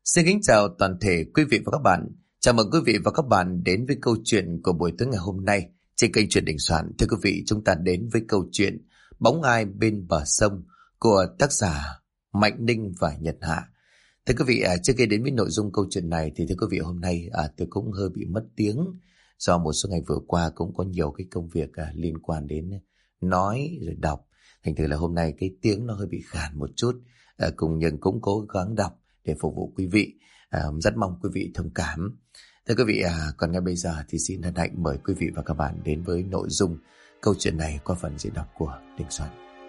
Xin kính chào toàn thể quý vị và các bạn. Chào mừng quý vị và các bạn đến với câu chuyện của buổi tối ngày hôm nay trên kênh Chuyện Đình Soạn. Thưa quý vị, chúng ta đến với câu chuyện Bóng ai bên bờ sông của tác giả Mạnh Ninh và Nhật Hạ. Thưa quý vị, trước khi đến với nội dung câu chuyện này thì thưa quý vị, hôm nay tôi cũng hơi bị mất tiếng do một số ngày vừa qua cũng có nhiều cái công việc liên quan đến nói rồi đọc. Thành thử là hôm nay cái tiếng nó hơi bị khàn một chút, cùng nhưng cũng cố gắng đọc để phục vụ quý vị. Rất mong quý vị thông cảm. Thưa quý vị, còn ngay bây giờ thì xin hân hạnh mời quý vị và các bạn đến với nội dung câu chuyện này qua phần diễn đọc của Đình Soạn.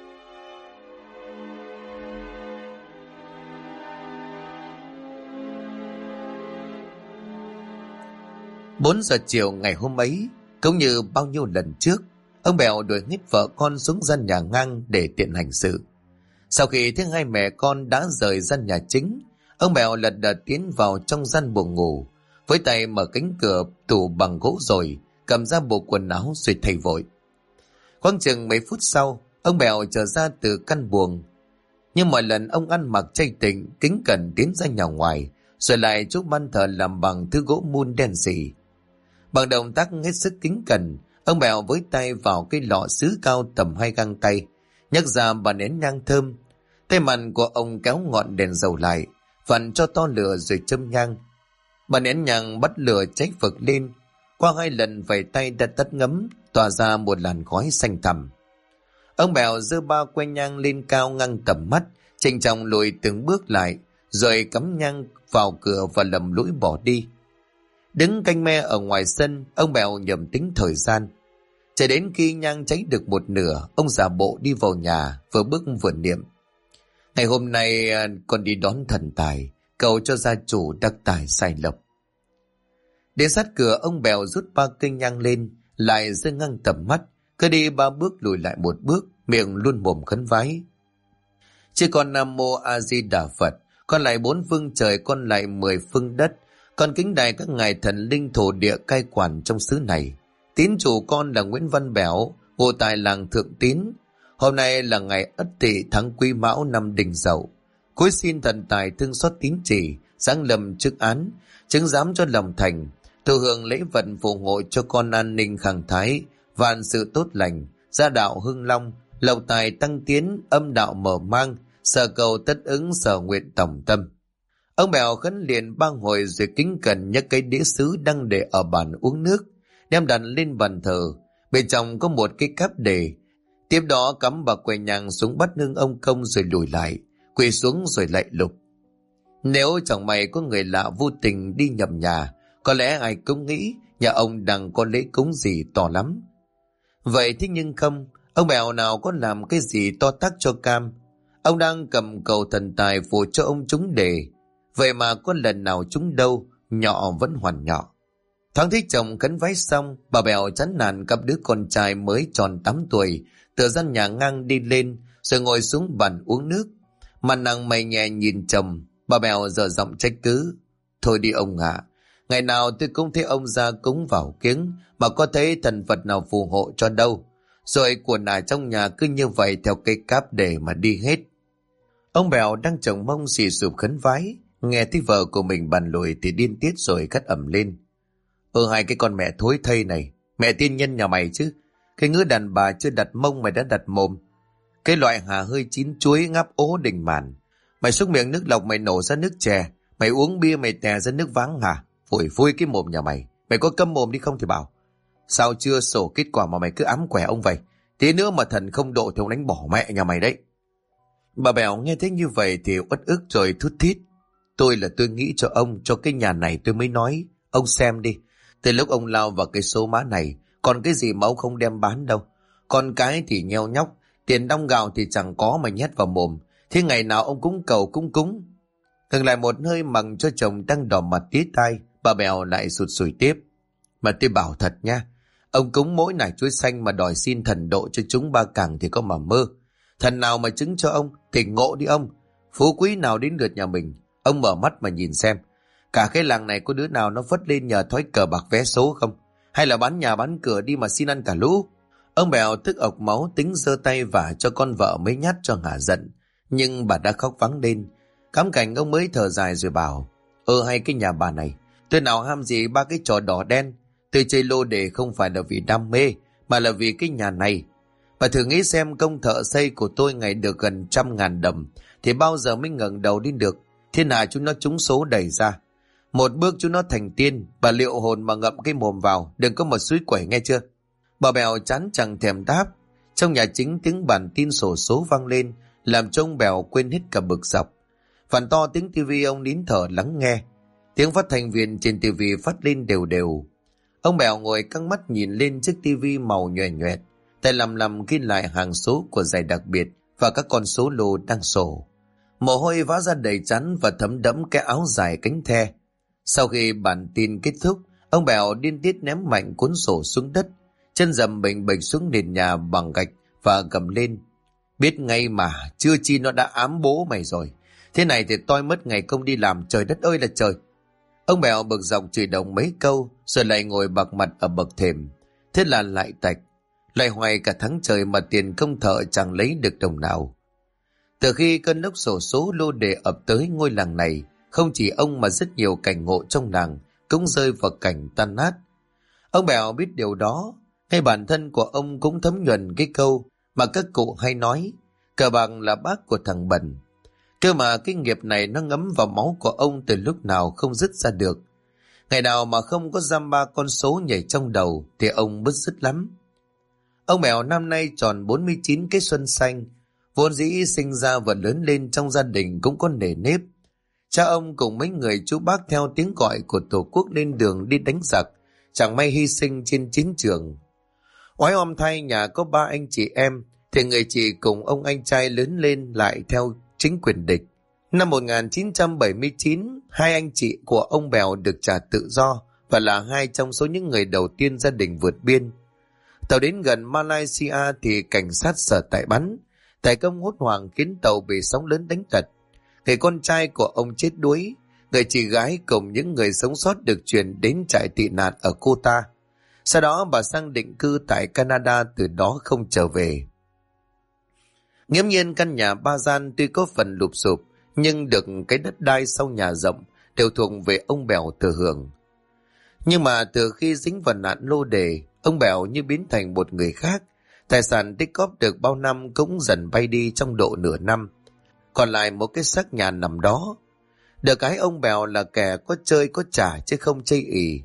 4 giờ chiều ngày hôm ấy, cũng như bao nhiêu lần trước, ông Bèo đuổi hết vợ con xuống gian nhà ngang để tiện hành sự. Sau khi thấy hai mẹ con đã rời gian nhà chính, ông Bèo lật đật tiến vào trong gian buồng ngủ, với tay mở cánh cửa tủ bằng gỗ rồi cầm ra bộ quần áo rồi thay vội. Khoảng chừng mấy phút sau, ông Bèo trở ra từ căn buồng. Nhưng mọi lần ông ăn mặc chay tịnh, kính cẩn tiến ra nhà ngoài, rồi lại chúc ban thờ làm bằng thứ gỗ mun đen sì. Bằng động tác hết sức kính cẩn, ông Bèo với tay vào cái lọ sứ cao tầm 2 găng tay, nhấc ra bà nén nhang thơm. Tay mặt của ông kéo ngọn đèn dầu lại, vặn cho to lửa rồi châm nhang. Bà nén nhang bắt lửa cháy phực lên, qua 2 lần vẩy tay đã tắt ngấm, tỏa ra một làn khói xanh thẳm. Ông Bèo giơ 3 que nhang lên cao ngang tầm mắt, trịnh trọng lùi từng bước lại, rồi cắm nhang vào cửa và lầm lũi bỏ đi. Đứng canh me ở ngoài sân, ông Bèo nhầm tính thời gian. Cho đến khi nhang cháy được một nửa, ông giả bộ đi vào nhà, vừa bước vừa niệm: ngày hôm nay con đi đón thần tài, cầu cho gia chủ đắc tài sai lộc. Đến sát cửa, ông Bèo rút 3 cây nhang lên, lại giơ ngang tầm mắt, cứ đi 3 bước lùi lại 1 bước, miệng luôn mồm khấn vái: chứ con Nam Mô A Di Đà Phật, con lại 4 phương trời, con lại 10 phương đất, con kính đài các ngài thần linh thổ địa cai quản trong xứ này. Tín chủ con là Nguyễn Văn Bẻo, ngụ tại làng Thượng Tín. Hôm nay là ngày Ất Tỵ tháng Quý Mão năm Đinh Dậu. Cúi xin thần tài thương xót tín chỉ, giáng lâm chức án, chứng giám cho lòng thành, thụ hưởng lễ vật phù hộ cho con an ninh khang thái, vạn sự tốt lành, gia đạo hưng long, lộc tài tăng tiến, âm đạo mở mang, sở cầu tất ứng, sở nguyện tổng tâm. Ông Bèo khấn liền 3 hồi rồi kính cẩn nhấc cái đĩa sứ đang để ở bàn uống nước, đem đặt lên bàn thờ. Bên trong có một cái cáp đề. Tiếp đó cắm 3 que nhang xuống bắt hương ông công rồi lùi lại, quỳ xuống rồi lạy lục. Nếu chẳng may có người lạ vô tình đi nhầm nhà, có lẽ ai cũng nghĩ nhà ông đang có lễ cúng gì to lắm. Vậy thế nhưng không, ông Bèo nào có làm cái gì to tát cho cam. Ông đang cầm cầu thần tài phù cho ông trúng đề. Vậy mà có lần nào trúng đâu, nhỏ vẫn hoàn nhỏ. Thoáng thấy chồng khấn vái xong, bà Bèo chán nản cặp đứa con trai mới tròn 8 tuổi từ gian nhà ngang đi lên, rồi ngồi xuống bàn uống nước. Mặt nặng mày nhẹ nhìn chồng, bà Bèo dở giọng trách cứ: thôi đi ông ạ, ngày nào tôi cũng thấy ông ra cúng vào kiếng, mà có thấy thần Phật nào phù hộ cho đâu. Rồi của nài trong nhà cứ như vậy theo cây cáp để mà đi hết. Ông Bèo đang chồng mông xì sụp khấn vái, nghe thấy vợ của mình bàn lùi thì điên tiết rồi cất ẩm lên: hai cái con mẹ thối thây này, mẹ tiên nhân nhà mày chứ, cái ngứa đàn bà chưa đặt mông mày đã đặt mồm. Cái loại hà hơi chín chuối ngáp ố đình màn. Mày xúc miệng nước lọc mày nổ ra nước chè, mày uống bia mày tè ra nước váng hả? Phủi phui cái mồm nhà mày, mày có câm mồm đi không thì bảo. Sao chưa sổ kết quả mà mày cứ ám quẻ ông vậy? Thế nữa mà thần không độ thì ông đánh bỏ mẹ nhà mày đấy. Bà Bèo nghe thấy như vậy thì uất ức rồi thút thít: tôi nghĩ cho ông, cho cái nhà này tôi mới nói. Ông xem đi, từ lúc ông lao vào cái số má này, còn cái gì mà ông không đem bán đâu. Con cái thì nheo nhóc, tiền đong gạo thì chẳng có mà nhét vào mồm. Thế ngày nào ông cũng cầu cũng cúng. Ngừng lại một hơi mằng cho chồng đang đỏ mặt tía tai, bà Bèo lại sụt sùi tiếp: mà tôi bảo thật nha, ông cúng mỗi nải chuối xanh mà đòi xin thần độ cho chúng 3 càng thì có mà mơ. Thần nào mà chứng cho ông thì ngộ đi ông. Phú quý nào đến lượt nhà mình, ông mở mắt mà nhìn xem. Cả cái làng này có đứa nào nó phất lên nhờ thói cờ bạc vé số không? Hay là bán nhà bán cửa đi mà xin ăn cả lũ? Ông Bèo tức ọc máu tính giơ tay vả cho con vợ mấy nhát cho hả giận. Nhưng bà đã khóc vắng lên. Cắm cảnh ông mới thở dài rồi bảo: Hay cái nhà bà này, tôi nào ham gì ba cái trò đỏ đen. Tôi chơi lô đề không phải là vì đam mê, mà là vì cái nhà này. Bà thử nghĩ xem, công thợ xây của tôi ngày được gần 100.000 đồng, thì bao giờ mới ngẩng đầu lên được. Thiên hạ chúng nó trúng số đẩy ra. Một bước chúng nó thành tiên, bà liệu hồn mà ngậm cái mồm vào, đừng có mà suối quẩy nghe chưa. Bà Bèo chán chẳng thèm đáp. Trong nhà chính tiếng bản tin xổ số vang lên, làm cho ông Bèo quên hết cả bực dọc. Phản to tiếng tivi ông nín thở lắng nghe. Tiếng phát thanh viên trên tivi phát lên đều đều. Ông Bèo ngồi căng mắt nhìn lên chiếc tivi màu nhoẻn nhoẹt, tay lầm ghi lại hàng số của giải đặc biệt và các con số lô đang sổ. Mồ hôi vã ra đầy trán và thấm đẫm cái áo dài cánh the. Sau khi bản tin kết thúc, ông Bèo điên tiết ném mạnh cuốn sổ xuống đất, chân dầm bình bịch xuống nền nhà bằng gạch và gầm lên: biết ngay mà, chưa chi nó đã ám bố mày rồi. Thế này thì tôi mất ngày công đi làm, trời đất ơi là trời. Ông Bèo bực dọc chửi đồng mấy câu rồi lại ngồi bạc mặt ở bậc thềm. Thế là lại tạch, lại hoài cả tháng trời mà tiền công thợ chẳng lấy được đồng nào. Từ khi cơn lốc xổ số lô đề ập tới ngôi làng này, không chỉ ông mà rất nhiều cảnh ngộ trong làng cũng rơi vào cảnh tan nát. Ông Bèo biết điều đó, ngay bản thân của ông cũng thấm nhuần cái câu mà các cụ hay nói: cờ bạc là bác của thằng bần. Cơ mà cái nghiệp này nó ngấm vào máu của ông từ lúc nào không dứt ra được. Ngày nào mà không có dăm ba con số nhảy trong đầu thì ông bứt rứt lắm. Ông Bèo năm nay tròn 49 cái xuân xanh, vốn dĩ sinh ra và lớn lên trong gia đình cũng có nề nếp. Cha ông cùng mấy người chú bác theo tiếng gọi của Tổ quốc lên đường đi đánh giặc, chẳng may hy sinh trên chiến trường. Oái oăm thay, nhà có 3 anh chị em, thì người chị cùng ông anh trai lớn lên lại theo chính quyền địch. Năm 1979, 2 anh chị của ông Bèo được trả tự do và là 2 trong số những người đầu tiên gia đình vượt biên. Tàu đến gần Malaysia thì cảnh sát sở tại bắn. Tài công hốt hoảng khiến tàu bị sóng lớn đánh tật. Người con trai của ông chết đuối, người chị gái cùng những người sống sót được chuyển đến trại tị nạn ở Kota. Sau đó bà sang định cư tại Canada, từ đó không trở về. Nghiễm nhiên căn nhà 3 gian tuy có phần lụp xụp, nhưng được cái đất đai sau nhà rộng đều thuộc về ông Bèo thừa hưởng. Nhưng mà từ khi dính vào nạn lô đề, ông Bèo như biến thành một người khác. Tài sản tích cóp được bao năm cũng dần bay đi trong độ nửa năm, còn lại một cái xác nhà nằm đó. Được cái ông Bèo là kẻ có chơi có trả chứ không chây ỳ.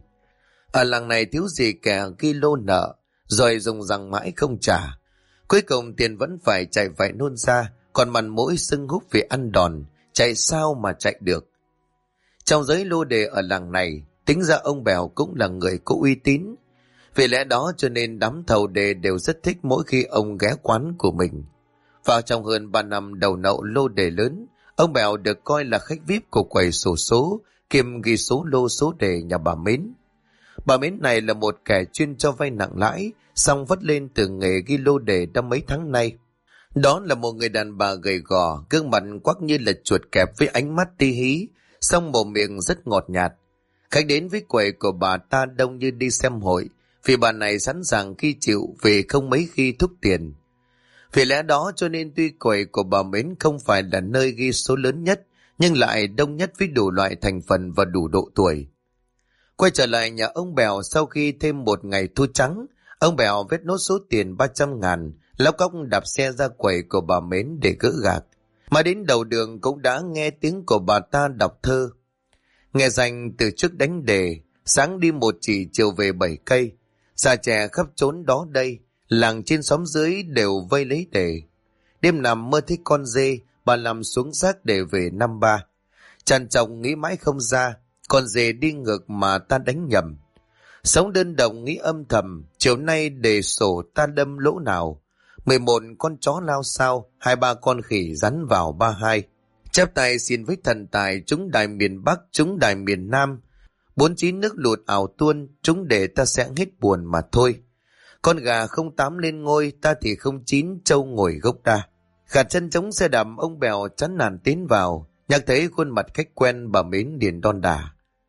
Ở làng này thiếu gì kẻ ghi lô nợ rồi dùng rằng mãi không trả. Cuối cùng tiền vẫn phải chạy vạy nôn ra, còn mặt mũi sưng húp vì ăn đòn, chạy sao mà chạy được. Trong giới lô đề ở làng này, tính ra ông Bèo cũng là người có uy tín. Vì lẽ đó cho nên đám thầu đề đều rất thích mỗi khi ông ghé quán của mình. Vào trong hơn 3 năm đầu nậu lô đề lớn, ông Bèo được coi là khách VIP của quầy sổ số kiêm ghi số lô số đề nhà bà Mến. Bà Mến này là một kẻ chuyên cho vay nặng lãi, song vất lên từ nghề ghi lô đề đã mấy tháng nay. Đó là một người đàn bà gầy gò, gương mặt quắc như là chuột kẹp với ánh mắt ti hí, song mồm miệng rất ngọt nhạt. Khách đến với quầy của bà ta đông như đi xem hội, vì bà này sẵn sàng khi chịu vì không mấy khi thúc tiền. Vì lẽ đó cho nên tuy quầy của bà Mến không phải là nơi ghi số lớn nhất, nhưng lại đông nhất với đủ loại thành phần và đủ độ tuổi. Quay trở lại nhà ông Bèo, sau khi thêm một ngày thu trắng, ông Bèo vét nốt số tiền 300.000, lóc cóc đạp xe ra quầy của bà Mến để gỡ gạc. Mà đến đầu đường cũng đã nghe tiếng của bà ta đọc thơ. Nghe danh từ trước đánh đề, sáng đi 1 chỉ chiều về 7 cây. Già trẻ khắp trốn đó đây, làng trên xóm dưới đều vây lấy đề. Đêm nằm mơ thấy con dê, bà làm xuống xác để về năm 3. Tràn trọc nghĩ mãi không ra, con dê đi ngược mà ta đánh nhầm. Sống đơn độc nghĩ âm thầm, chiều nay đề sổ ta đâm lỗ nào. 11 con chó lao sao, 2-3 con khỉ rắn vào 32. Chép tay xin với thần tài, chúng đài miền Bắc, chúng đài miền Nam. 49 nước lụt ảo tuôn, chúng để ta sẽ hết buồn mà thôi. Con gà không 8 lên ngôi, ta thì không 9 trâu ngồi gốc đa. Gạt chân chống xe đạp, ông Bèo chán nản tiến vào, nhắc thấy khuôn mặt khách quen bà Mến liền đon đả.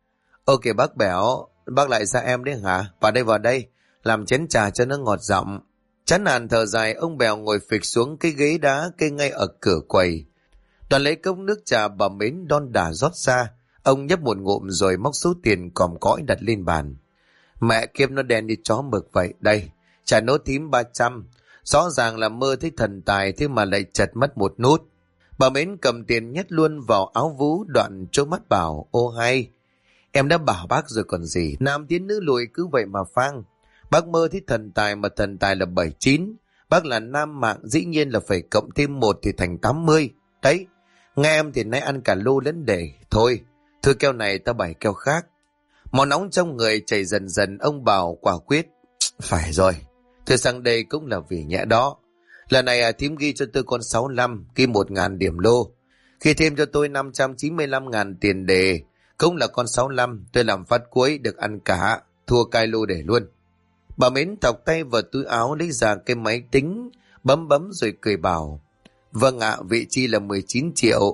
Ok bác Bèo, bác lại xa em đấy hả? Vào đây, làm chén trà cho nó ngọt giọng. Chán nản thở dài, ông Bèo ngồi phịch xuống cái ghế đá kê ngay ở cửa quầy. Đoàn lấy cốc nước trà bà Mến đon đả rót ra, Ông nhấp một ngụm rồi móc số tiền còm cõi đặt lên bàn. Mẹ kiếp nó đen như chó mực vậy. Đây, trả nốt thím 300. Rõ ràng là mơ thấy thần tài thế mà lại chật mất một nút. Bà Mến cầm tiền nhét luôn vào áo vú, đoạn trố mắt bảo: Ô hay, em đã bảo bác rồi còn gì. Nam tiến nữ lùi cứ vậy mà phang. Bác mơ thấy thần tài mà thần tài là 79. Bác là nam mạng, dĩ nhiên là phải cộng thêm 1 thì thành 80. Đấy, nghe em thì nay ăn cả lô lẫn để. Thôi, thôi keo này ta bày keo khác. Món nóng trong người chảy dần dần, ông Bảo quả quyết: Phải rồi, thôi sang đây cũng là vì nhẽ đó. Lần này thím ghi cho tôi con 65, ghi 1.000 điểm lô. Khi thêm cho tôi 595.000 tiền đề, cũng là con 65, tôi làm phát cuối được ăn cả, thua cai lô để luôn. Bà Mến thọc tay vào túi áo lấy ra cái máy tính, bấm rồi cười bảo: Vâng ạ, vị chi là 19 triệu,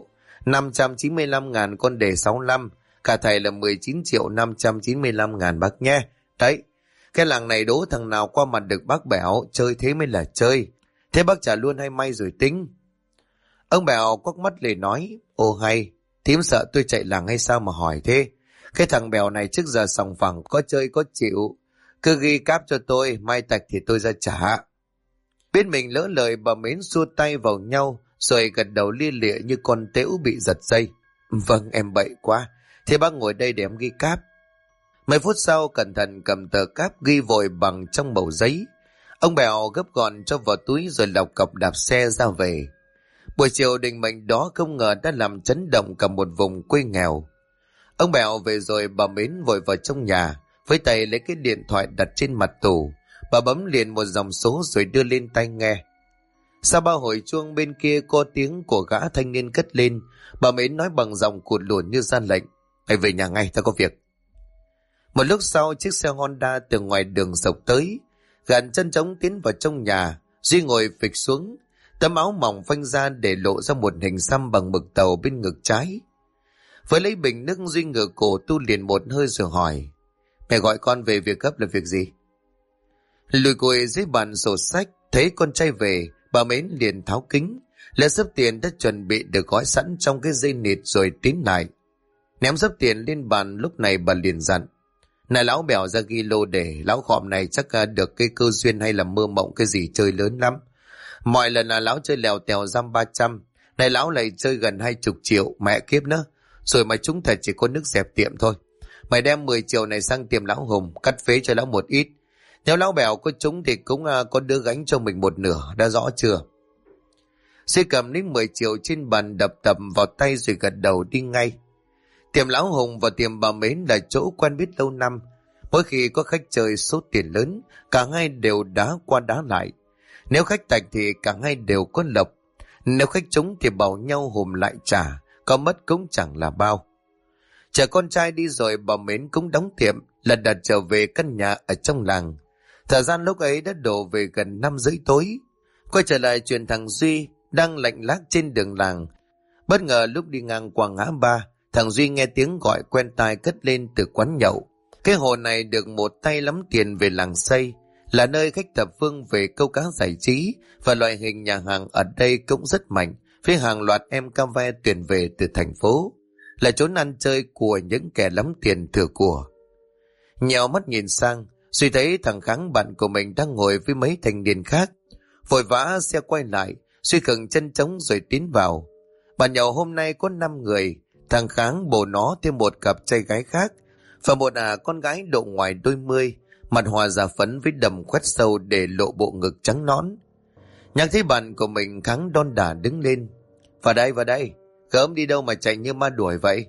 595.000 con đề 65, cả thầy là 19 triệu 595.000 bác nhé. Đấy, cái làng này đố thằng nào qua mặt được bác Bẻo, chơi thế mới là chơi. Thế bác trả luôn hay may rồi tính? Ông Bèo quắc mắt lên nói: Ô hay, thím sợ tôi chạy làng hay sao mà hỏi thế? Cái thằng Bèo này trước giờ sòng phẳng, có chơi có chịu. Cứ ghi cáp cho tôi, mai tạch thì tôi ra trả. Biết mình lỡ lời, bà Mến xua tay vào nhau, rồi gật đầu lia lịa như con tễu bị giật dây. Vâng, em bậy quá. Thế bác ngồi đây để em ghi cáp. Mấy phút sau, cẩn thận cầm tờ cáp ghi vội bằng trong mẩu giấy. Ông Bèo gấp gọn cho vào túi rồi lọc cọc đạp xe ra về. Buổi chiều định mệnh đó không ngờ đã làm chấn động cả một vùng quê nghèo. Ông Bèo về rồi bà Mến vội vào trong nhà, với tay lấy cái điện thoại đặt trên mặt tủ. Bà bấm liền một dòng số rồi đưa lên tai nghe. Sau 3 hồi chuông bên kia có tiếng của gã thanh niên cất lên. Bà Mến nói bằng giọng cụt lủn như ra lệnh: Hãy về nhà ngay, ta có việc. Một lúc sau, chiếc xe Honda từ ngoài đường dọc tới. Gàn chân trống tiến vào trong nhà. Duy ngồi phịch xuống, tấm áo mỏng phanh ra để lộ ra một hình xăm bằng mực tàu bên ngực trái. Với lấy bình nước, Duy ngửa cổ tu liền một hơi rồi hỏi: Mẹ gọi con về việc gấp là việc gì? Lùi cùi dưới bàn sổ sách, thấy con trai về, bà Mến liền tháo kính, lấy sấp tiền đã chuẩn bị được gói sẵn trong cái dây nịt rồi tiến lại. Ném sấp tiền lên bàn, lúc này bà liền dặn: Này lão Bèo, ra ghi lô để lão khọm này chắc được cái cơ duyên hay là mơ mộng cái gì chơi lớn lắm. Mọi lần là lão chơi lèo tèo giam 300, này lão lại chơi gần 20 triệu, mẹ kiếp nữa. Rồi mà chúng thật chỉ có nước dẹp tiệm thôi. Mày đem 10 triệu này sang tiệm lão Hùng, cắt phế cho lão một ít. Nếu lão Bèo có trúng thì cũng có đứa gánh cho mình một nửa, đã rõ chưa? Suy cầm đến 10 triệu trên bàn đập vào tay rồi gật đầu đi ngay. Tiệm lão Hùng và tiệm bà Mến là chỗ quen biết lâu năm. Mỗi khi có khách chơi số tiền lớn, cả hai đều đá qua đá lại. Nếu khách tạch thì cả hai đều có lộc. Nếu khách trúng thì bảo nhau hùm lại trả, có mất cũng chẳng là bao. Chờ con trai đi rồi, bà Mến cũng đóng tiệm, lật đật trở về căn nhà ở trong làng. Thời gian lúc ấy đã đổ về gần 5:30 tối. Quay trở lại chuyện thằng Duy đang lạnh lác trên đường làng. Bất ngờ lúc đi ngang qua ngã ba, thằng Duy nghe tiếng gọi quen tai cất lên từ quán nhậu. Cái hồ này được một tay lắm tiền về làng xây, là nơi khách thập phương về câu cá giải trí, và loại hình nhà hàng ở đây cũng rất mạnh, với hàng loạt em ca ve tuyển về từ thành phố, là chốn ăn chơi của những kẻ lắm tiền thừa của. Nhèo mắt nhìn sang, Duy thấy thằng Kháng bạn của mình đang ngồi với mấy thanh niên khác. Vội vã xe quay lại, Duy khựng chân trống rồi tiến vào. Bàn nhậu hôm nay có 5 người, thằng Kháng bồ nó thêm một cặp trai gái khác, và một con gái độ ngoài đôi mươi, mặt hòa da phấn với đầm khoét sâu để lộ bộ ngực trắng nõn. Nhắc thấy bạn của mình, Kháng đon đả đứng lên: vào đây, gớm đi đâu mà chạy như ma đuổi vậy?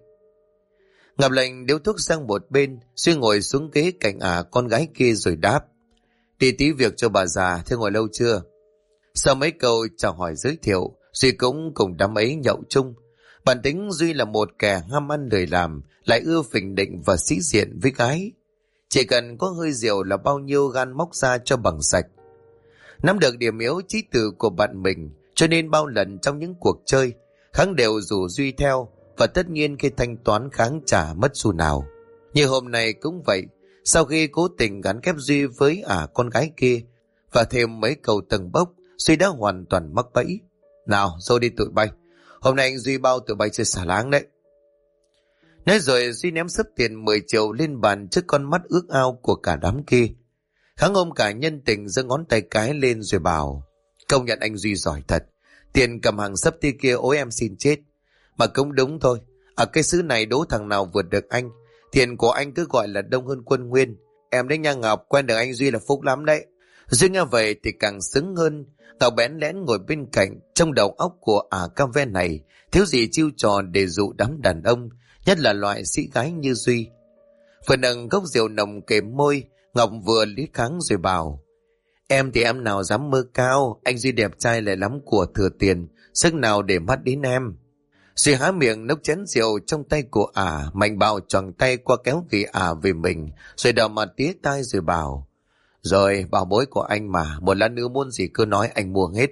Ngập lệnh điếu thuốc sang một bên, Duy ngồi xuống ghế cạnh con gái kia rồi đáp: Đi tí việc cho bà già, thế ngồi lâu chưa? Sau mấy câu chào hỏi giới thiệu, Duy cũng cùng đám ấy nhậu chung. Bản tính Duy là một kẻ ham ăn lười làm, lại ưa phình định và sĩ diện với gái. Chỉ cần có hơi rượu là bao nhiêu gan móc ra cho bằng sạch. Nắm được điểm yếu chí từ của bạn mình, cho nên bao lần trong những cuộc chơi, Kháng đều rủ Duy theo, và tất nhiên khi thanh toán Kháng trả mất xu nào. Như hôm nay cũng vậy, sau khi cố tình gắn kép Duy với con gái kia, và thêm mấy câu tầng bốc, Duy đã hoàn toàn mắc bẫy. Nào, rồi đi tụi bay. Hôm nay anh Duy bao tụi bay chơi xả láng đấy. Nói rồi Duy ném sấp tiền 10 triệu lên bàn trước con mắt ước ao của cả đám kia. Kháng ôm cả nhân tình giơ ngón tay cái lên rồi bảo: công nhận anh Duy giỏi thật. Tiền cầm hàng sấp tí kia ối em xin chết. Mà cũng đúng thôi, ở cái xứ này đố thằng nào vượt được anh. Tiền của anh cứ gọi là đông hơn quân Nguyên. Em đấy nha Ngọc, quen được anh Duy là phúc lắm đấy. Duy nghe vậy thì càng sướng hơn. Tao bén lén ngồi bên cạnh, trong đầu óc của ca ve này thiếu gì chiêu trò để dụ đám đàn ông, nhất là loại sĩ gái như Duy. Vừa nâng cốc rượu nồng kề môi, Ngọc vừa lý kháng rồi bảo: em thì em nào dám mơ cao, anh Duy đẹp trai lại lắm của thừa tiền, sức nào để mắt đến em. Duy há miệng nốc chén rượu trong tay của mạnh bạo choàng tay qua kéo ghì về mình, rồi đào mặt tía tai rồi bảo: rồi bảo bối của anh mà, một lát nữa muốn gì cứ nói anh mua hết.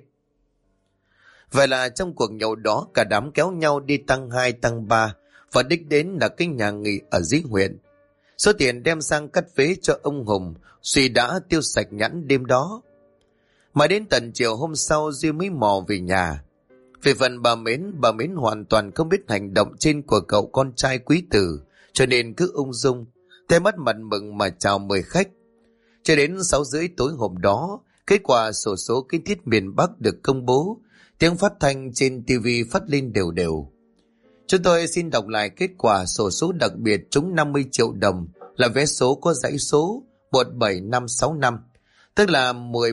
Vậy là trong cuộc nhậu đó cả đám kéo nhau đi tăng 2 tăng 3 và đích đến là cái nhà nghỉ ở dưới huyện. Số tiền đem sang cắt vế cho ông Hùng, Duy đã tiêu sạch nhẵn đêm đó. Mà đến tận chiều hôm sau Duy mới mò về nhà. Về phần bà Mến hoàn toàn không biết hành động trên của cậu con trai quý tử, cho nên cứ ung dung, tay mắt mặt mừng mà chào mời khách. Cho đến 6:30 tối hôm đó, kết quả xổ số kiến thiết miền Bắc được công bố, tiếng phát thanh trên TV phát lên đều đều. Chúng tôi xin đọc lại kết quả xổ số đặc biệt trúng 50 triệu đồng là vé số có dãy số 17565, tức là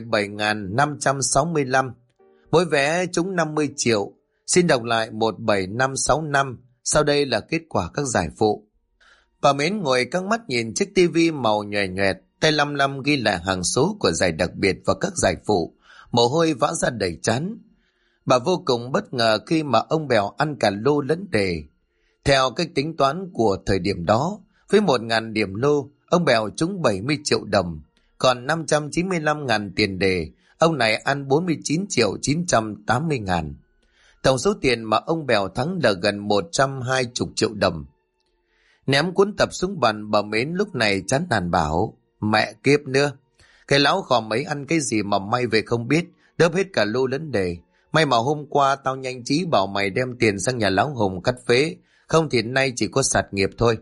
17.565. Mỗi vé trúng 50 triệu. Xin đọc lại 17565. Sau đây là kết quả các giải phụ. Bà Mến ngồi căng mắt nhìn chiếc tivi màu nhòe nhòe, tay lăm lăm ghi lại hàng số của giải đặc biệt và các giải phụ, mồ hôi vã ra đầy trán. Bà vô cùng bất ngờ khi mà ông Bèo ăn cả lô lẫn đề. Theo cách tính toán của thời điểm đó, với 1.000 điểm lô, ông Bèo trúng 70 triệu đồng, còn 595.000 tiền đề, ông này ăn 49 triệu 980 ngàn. Tổng số tiền mà ông Bèo thắng là gần 120 triệu đồng. Ném cuốn tập xuống bàn, bà Mến lúc này chán nản bảo: mẹ kiếp nữa, cái lão khò mấy ăn cái gì mà may về không biết, đớp hết cả lô lẫn đề. May mà hôm qua tao nhanh trí bảo mày đem tiền sang nhà lão Hùng cắt phế, không thì nay chỉ có sạt nghiệp thôi.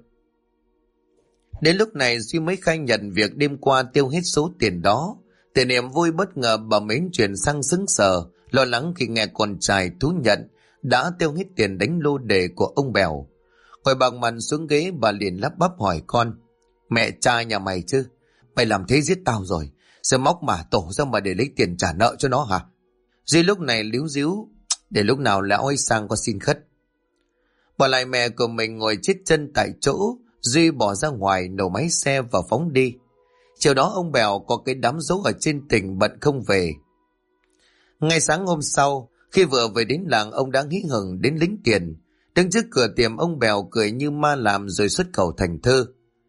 Đến lúc này Duy mới khai nhận việc đêm qua tiêu hết số tiền đó. Từ niềm vui bất ngờ, bà Mến chuyển sang sững sờ, lo lắng khi nghe con trai thú nhận đã tiêu hết tiền đánh lô đề của ông Bèo. Ngồi bằng mặt xuống ghế, bà liền lắp bắp hỏi con: mẹ trai nhà mày chứ, mày làm thế giết tao rồi, giờ móc mả tổ ra mà để lấy tiền trả nợ cho nó hả? Duy lúc này líu díu: để lúc nào lão ấy sang con xin khất. Bỏ lại mẹ của mình ngồi chết chân tại chỗ, Duy bỏ ra ngoài nổ máy xe và phóng đi. Chiều đó ông Bèo có cái đám dỗ ở trên tỉnh bận không về. Ngay sáng hôm sau, khi vừa về đến làng, ông đã hí hửng đến lính tiền. Đứng trước cửa tiệm, ông Bèo cười như ma làm rồi xuất khẩu thành thơ: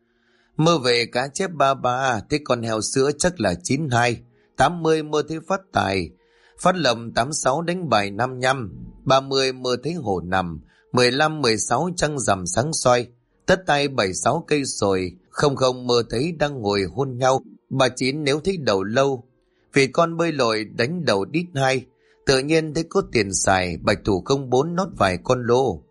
mơ về cá chép 33, thế con heo sữa chắc là 92, 80 mơ thấy phát tài, phát lầm 86 đánh bài 55, 30 mơ thấy hổ nằm, 15 16 trăng rằm sáng soi, tất tay 76 cây sồi, 00 mơ thấy đang ngồi hôn nhau, 39 nếu thấy đầu lâu, vì con bơi lội đánh đầu đít 2, tự nhiên thấy có tiền xài, bạch thủ 04 nót vài con lô.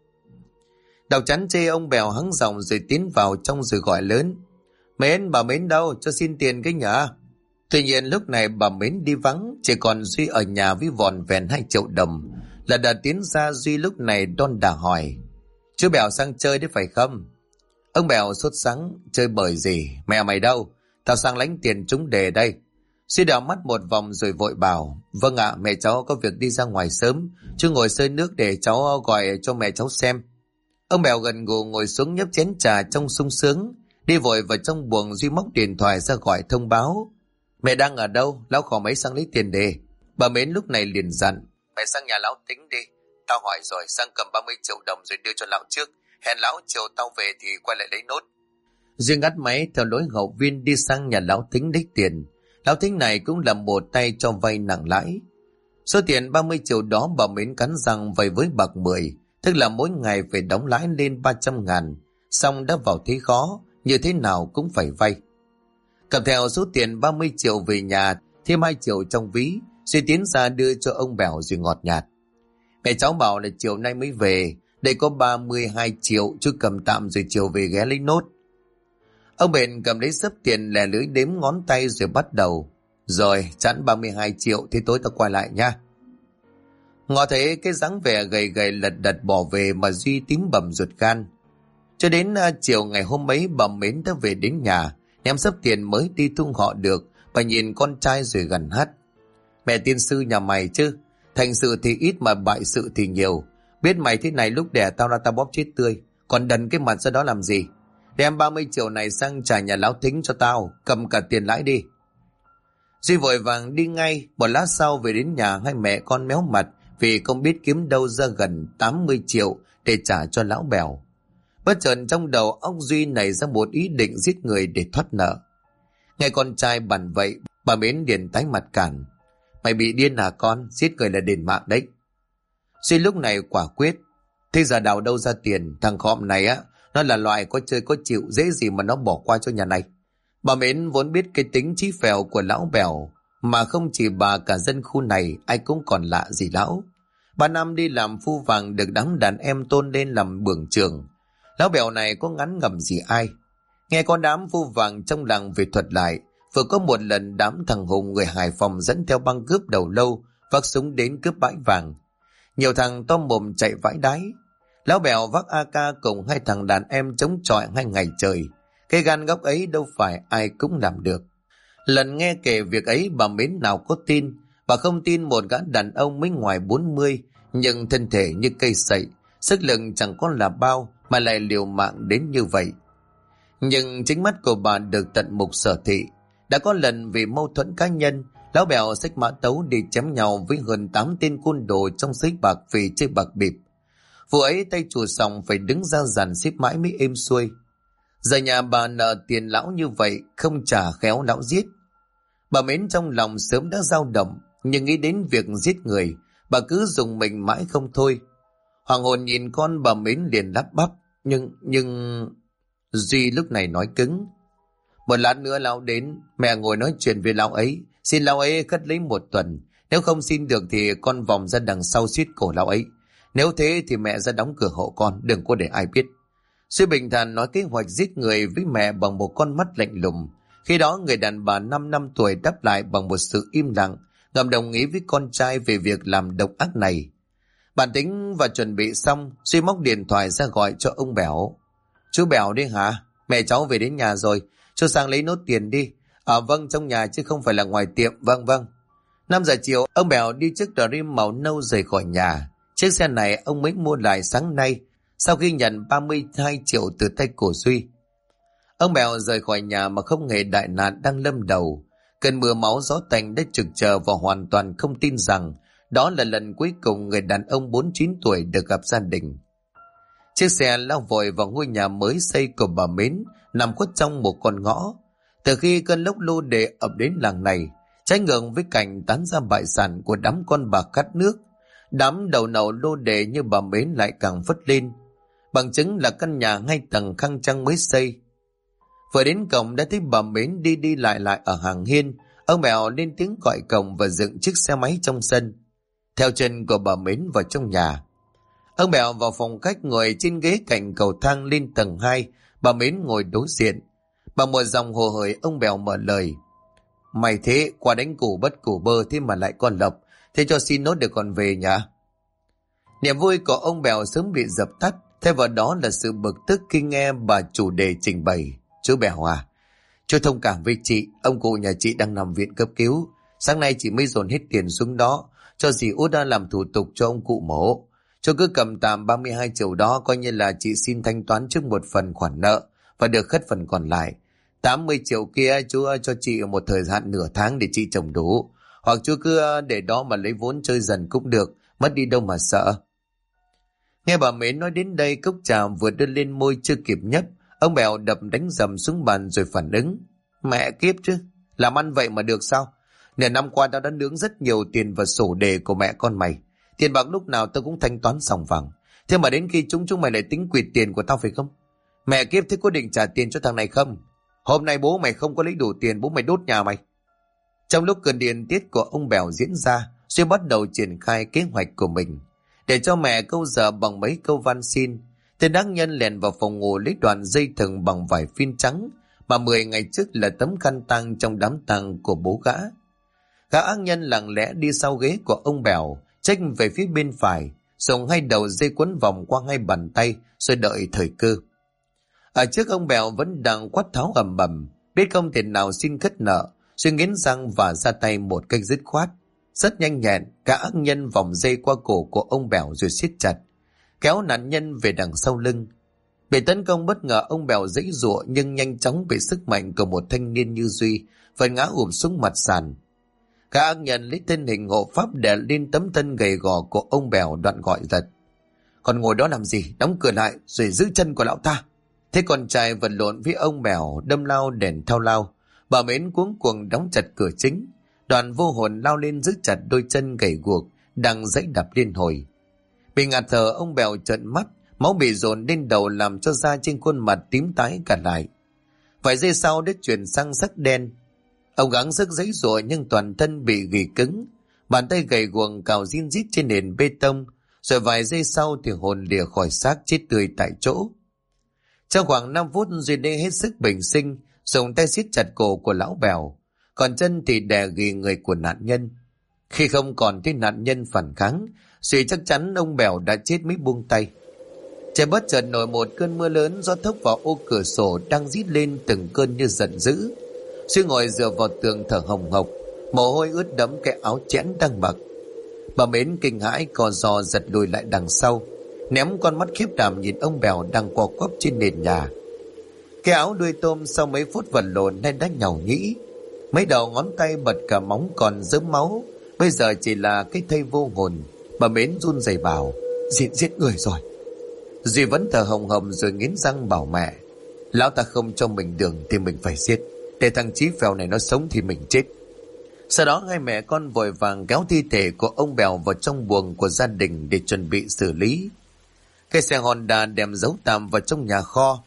Đọc chán chê, ông Bèo hắng giọng rồi tiến vào trong rồi gọi lớn: Mến, bà Mến đâu, cho xin tiền cái nhở? Tuy nhiên lúc này bà Mến đi vắng, chỉ còn Duy ở nhà với vòn vẹn 2 triệu đồng. Là đã tiến ra, Duy lúc này đon đả hỏi: chú Bèo sang chơi đấy phải không? Ông Bèo sốt sắng: chơi bời gì, mẹ mày đâu, tao sang lãnh tiền trúng đề đây. Duy đảo mắt một vòng rồi vội bảo: vâng ạ, mẹ cháu có việc đi ra ngoài sớm, chú ngồi xơi nước để cháu gọi cho mẹ cháu xem. Ông Bèo gần gù ngồi xuống nhấp chén trà trong sung sướng, đi vội vào trong buồng. Duy móc điện thoại ra gọi thông báo: mẹ đang ở đâu, lão khò mấy sang lấy tiền đề. Bà Mến lúc này liền dặn: mẹ sang nhà lão tính đi, tao hỏi rồi, sang cầm 30 triệu đồng rồi đưa cho lão trước, hẹn lão chiều tao về thì quay lại lấy nốt. Duy ngắt máy theo lối hậu viên đi sang nhà lão Tính lấy tiền. Lão Tính này cũng là một tay cho vay nặng lãi. Số tiền 30 triệu đó bà Mến cắn răng vay với bạc 10, tức là mỗi ngày phải đóng lãi lên 300 ngàn. Xong đã vào thế khó, như thế nào cũng phải vay. Cầm theo số tiền 30 triệu về nhà, thêm 2 triệu trong ví, Duy tiến ra đưa cho ông Bèo rồi ngọt nhạt: mẹ cháu bảo là chiều nay mới về, Đây có 32 triệu, chú cầm tạm rồi chiều về ghé lấy nốt. Ông bền cầm lấy xấp tiền lẻ lưỡi đếm ngón tay rồi bắt đầu. Rồi, chẵn 32 triệu thì tối tao quay lại nha. Ngọ thấy cái dáng vẻ gầy gầy lật đật bỏ về mà Duy tím bầm ruột gan. Cho đến chiều ngày hôm ấy bà Mến đã về đến nhà, ném xấp tiền mới đi tung họ được. Bà nhìn con trai rồi gằn hắt. Mẹ tiên sư nhà mày chứ, thành sự thì ít mà bại sự thì nhiều. Biết mày thế này lúc đẻ tao ra tao bóp chết tươi, còn đần cái mặt ra đó làm gì? Đem 30 triệu này sang trả nhà lão Thính cho tao, cầm cả tiền lãi đi. Duy vội vàng đi ngay. Một lát sau về đến nhà, hai mẹ con méo mặt vì không biết kiếm đâu ra gần 80 triệu để trả cho lão Bèo. Bất chợt trong đầu óc Duy nảy ra một ý định giết người để thoát nợ. Nghe con trai bàn vậy, bà Mến liền tái mặt cản. Mày bị điên hả con? Giết người là đền mạng đấy. Duy lúc này quả quyết. Thế giờ đào đâu ra tiền? Thằng khọm này á, nó là loại có chơi có chịu, dễ gì mà nó bỏ qua cho nhà này. Bà Mến vốn biết cái tính chí phèo của lão Bèo, mà không chỉ bà, cả dân khu này ai cũng còn lạ gì lão. 3 năm đi làm phu vàng được đám đàn em tôn lên làm bưởng trưởng. Lão Bèo này có ngắn ngẩm gì ai. Nghe con đám phu vàng trong làng về thuật lại, vừa có một lần đám thằng Hùng người Hải Phòng dẫn theo băng cướp đầu lâu vác súng đến cướp bãi vàng. Nhiều thằng to mồm chạy vãi đái. Lão Bèo vác AK cùng hai thằng đàn em chống chọi 2 ngày trời. Cái gan góc ấy đâu phải ai cũng làm được. Lần nghe kể việc ấy bà Mến nào có tin. Bà không tin một gã đàn ông mới ngoài 40 nhưng thân thể như cây sậy, sức lực chẳng có là bao mà lại liều mạng đến như vậy. Nhưng chính mắt của bà được tận mục sở thị. Đã có lần vì mâu thuẫn cá nhân, lão Bèo xách mã tấu đi chém nhau với hơn 8 tên côn đồ trong sới bạc vì chơi bạc bịp. Vụ ấy tay chủ sòng phải đứng ra dàn xếp mãi mới êm xuôi. Giờ nhà bà nợ tiền lão như vậy, không trả khéo lão giết. Bà Mến trong lòng sớm đã dao động, nhưng nghĩ đến việc giết người, bà cứ dùng mình mãi không thôi. Hoàng hồn nhìn con, bà Mến liền lắp bắp. Nhưng... Duy lúc này nói cứng. Một lát nữa lão đến, mẹ ngồi nói chuyện với lão ấy, xin lão ấy cất lấy 1 tuần. Nếu không xin được thì con vòng ra đằng sau suýt cổ lão ấy. Nếu thế thì mẹ ra đóng cửa hộ con, đừng có để ai biết. Duy bình thản nói kế hoạch giết người với mẹ bằng một con mắt lạnh lùng. Khi đó người đàn bà 5 năm tuổi đáp lại bằng một sự im lặng, ngầm đồng ý với con trai về việc làm độc ác này. Bản tính và chuẩn bị xong, Duy móc điện thoại ra gọi cho ông Bẻo. Chú Bẻo đi hả? Mẹ cháu về đến nhà rồi, cho sang lấy nốt tiền đi. Vâng, trong nhà chứ không phải là ngoài tiệm. Vâng. 5 giờ chiều, ông Bèo đi chiếc Dream màu nâu rời khỏi nhà. Chiếc xe này ông mới mua lại sáng nay, sau khi nhận 32 triệu từ tay của Duy. Ông Bèo rời khỏi nhà mà không hề đại nạn đang lâm đầu. Cơn mưa máu gió tanh đã trực chờ và hoàn toàn không tin rằng đó là lần cuối cùng người đàn ông 49 tuổi được gặp gia đình. Chiếc xe lao vội vào ngôi nhà mới xây của bà Mến, nằm khuất trong một con ngõ. Từ khi cơn lốc lô đề ập đến làng này, trái ngược với cảnh tán ra bại sản của đám con bạc cắt nước, đám đầu nậu lô đề như bà Mến lại càng phất lên. Bằng chứng là căn nhà 2 tầng khang trang mới xây. Vừa đến cổng đã thấy bà Mến đi lại ở hàng hiên. Ông Mèo lên tiếng gọi cổng và dựng chiếc xe máy trong sân. Theo chân của bà Mến vào trong nhà. Ông Mèo vào phòng khách ngồi trên ghế cạnh cầu thang lên tầng 2. Bà Mến ngồi đối diện. Bằng một dòng hồ hởi ông Mèo mở lời. Mày thế, qua đánh củ bất củ bơ thế mà lại còn lộc. Thế cho xin nốt để còn về nhá. Niềm vui của ông Mèo sớm bị dập tắt. Thay vào đó là sự bực tức khi nghe bà chủ đề trình bày. Chú Mèo à, chú thông cảm với chị. Ông cụ nhà chị đang nằm viện cấp cứu. Sáng nay chị mới dồn hết tiền xuống đó cho dì Út đã làm thủ tục cho ông cụ mổ. Chú cứ cầm tạm 32 triệu đó, coi như là chị xin thanh toán trước một phần khoản nợ và được khất phần còn lại. 80 triệu kia chú cho chị một thời gian nửa tháng để chị trồng đủ. Hoặc chú cứ để đó mà lấy vốn chơi dần cũng được, mất đi đâu mà sợ. Nghe bà Mến nói đến đây, cốc trà vừa đưa lên môi chưa kịp nhấp, ông Mèo đập đánh dầm xuống bàn rồi phản ứng. Mẹ kiếp chứ, làm ăn vậy mà được sao? Nửa năm qua tao đã nướng rất nhiều tiền vào sổ đề của mẹ con mày. Tiền bạc lúc nào tao cũng thanh toán sòng phẳng. Thế mà đến khi chúng mày lại tính quỵt tiền của tao phải không? Mẹ kiếp, thế có định trả tiền cho thằng này không? Hôm nay bố mày không có lấy đủ tiền, bố mày đốt nhà mày. Trong lúc cơn điên tiết của ông Bèo diễn ra, Duy bắt đầu triển khai kế hoạch của mình. Để cho mẹ câu giờ bằng mấy câu van xin, tên ác nhân lèn vào phòng ngủ lấy đoạn dây thừng bằng vải phin trắng mà 10 ngày trước là tấm khăn tang trong đám tang của bố gã. Gã ác nhân lặng lẽ đi sau ghế của ông Bèo, chếch về phía bên phải, dùng hai đầu dây quấn vòng qua hai bàn tay rồi đợi thời cơ. Ở trước ông Bèo vẫn đang quát tháo ầm ầm, biết không thể nào xin khất nợ, rồi nghiến răng và ra tay một cách dứt khoát. Rất nhanh nhẹn, cả ác nhân vòng dây qua cổ của ông Bèo rồi siết chặt, kéo nạn nhân về đằng sau lưng. Bị tấn công bất ngờ, ông Bèo giãy giụa nhưng nhanh chóng bị sức mạnh của một thanh niên như Duy phải ngã ụp xuống mặt sàn. Cả ác nhân lấy thân hình hộ pháp đè lên tấm thân gầy gò của ông Bèo, đoạn gọi giật: "Còn ngồi đó làm gì, đóng cửa lại rồi giữ chân của lão ta." Thế con trai vật lộn với ông Bèo, đâm lao đèn theo lao. Bà Mến cuống cuồng đóng chặt cửa chính. Đoàn vô hồn lao lên giữ chặt đôi chân gầy guộc đang giãy đập liên hồi. Bị ngạt thở, ông Bèo trợn mắt, máu bị dồn lên đầu làm cho da trên khuôn mặt tím tái cả lại. Vài giây sau đã chuyển sang sắc đen. Ông gắng sức giãy giụa nhưng toàn thân bị gỉ cứng, bàn tay gầy guồng cào rin rít trên nền bê tông, rồi vài giây sau thì hồn lìa khỏi xác, chết tươi tại chỗ. Trong khoảng 5 phút, Duy Đê hết sức bình sinh, dùng tay siết chặt cổ của lão Bèo, còn chân thì đè ghì người của nạn nhân. Khi không còn thấy nạn nhân phản kháng, Duy chắc chắn ông Bèo đã chết mới buông tay. Trời bất chợt nổi một cơn mưa lớn, gió thốc vào ô cửa sổ đang rít lên từng cơn như giận dữ. Duy ngồi dựa vào tường thở hồng hộc, mồ hôi ướt đẫm cái áo chẽn đang mặc. Bà Mến kinh hãi co giò giật lùi lại đằng sau, ném con mắt khiếp đảm nhìn ông Bèo đang co quắp trên nền nhà. Cái áo đuôi tôm sau mấy phút vật lộn nay đã nhàu nhĩ, mấy đầu ngón tay bật cả móng còn rớm máu, bây giờ chỉ là cái thây vô hồn. Bà Mến run rẩy bảo: Giết người rồi." Duy vẫn thở hồng hồng rồi nghiến răng bảo mẹ: "Lão ta không cho mình đường thì mình phải giết, để thằng Chí Phèo này nó sống thì mình chết." Sau đó hai mẹ con vội vàng kéo thi thể của ông Bèo vào trong buồng của gia đình để chuẩn bị xử lý. Cái xe Honda đem giấu tạm vào trong nhà kho.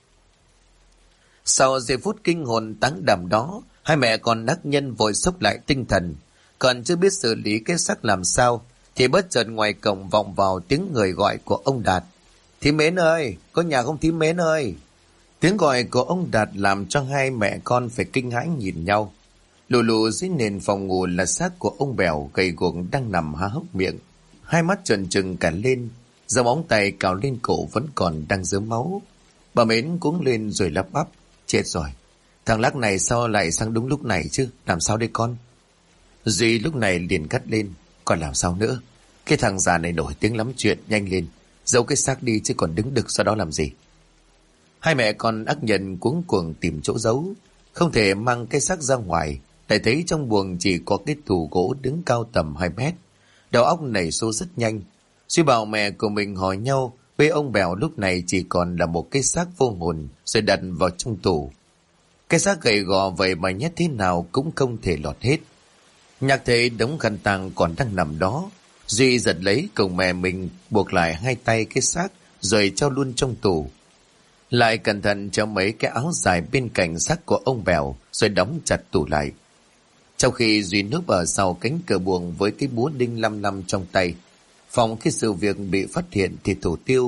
Sau giây phút kinh hồn táng đảm đó, hai mẹ con ác nhân vội xốc lại tinh thần, còn chưa biết xử lý cái xác làm sao thì bất chợt ngoài cổng vọng vào tiếng người gọi của ông Đạt: "Thím Mến ơi, có nhà không thím Mến ơi?" Tiếng gọi của ông Đạt làm cho hai mẹ con phải kinh hãi nhìn nhau. Lù lù dưới nền phòng ngủ là xác của ông Bèo gầy guộc đang nằm há hốc miệng, hai mắt trợn trừng cả lên, dấu móng tay cào lên cổ vẫn còn đang rớm máu. Bà Mến cuống lên rồi lắp bắp: "Chết rồi, thằng Lắc này sao lại sang đúng lúc này chứ, làm sao đây con?" Duy lúc này liền cắt lên: "Còn làm sao nữa, cái thằng già này nổi tiếng lắm chuyện, nhanh lên, giấu cái xác đi chứ còn đứng đực sau đó làm gì." Hai mẹ con ác nhân cuống cuồng tìm chỗ giấu, không thể mang cái xác ra ngoài, lại thấy trong buồng chỉ có cái tủ gỗ đứng cao tầm 2 mét. Đầu óc nảy xô rất nhanh. Duy bảo mẹ của mình hỏi nhau, bê ông Bèo lúc này chỉ còn là một cái xác vô hồn rồi đặt vào trong tủ. Cái xác gầy gò vậy mà nhét thế nào cũng không thể lọt hết. Nhạc thấy đống khăn tang còn đang nằm đó, Duy giật lấy cùng mẹ mình buộc lại hai tay cái xác rồi cho luôn trong tủ. Lại cẩn thận cho mấy cái áo dài bên cạnh xác của ông Bèo rồi đóng chặt tủ lại. Trong khi Duy núp ở sau cánh cửa buồng với cái búa đinh 5 năm trong tay, phòng khi sự việc bị phát hiện thì thủ tiêu.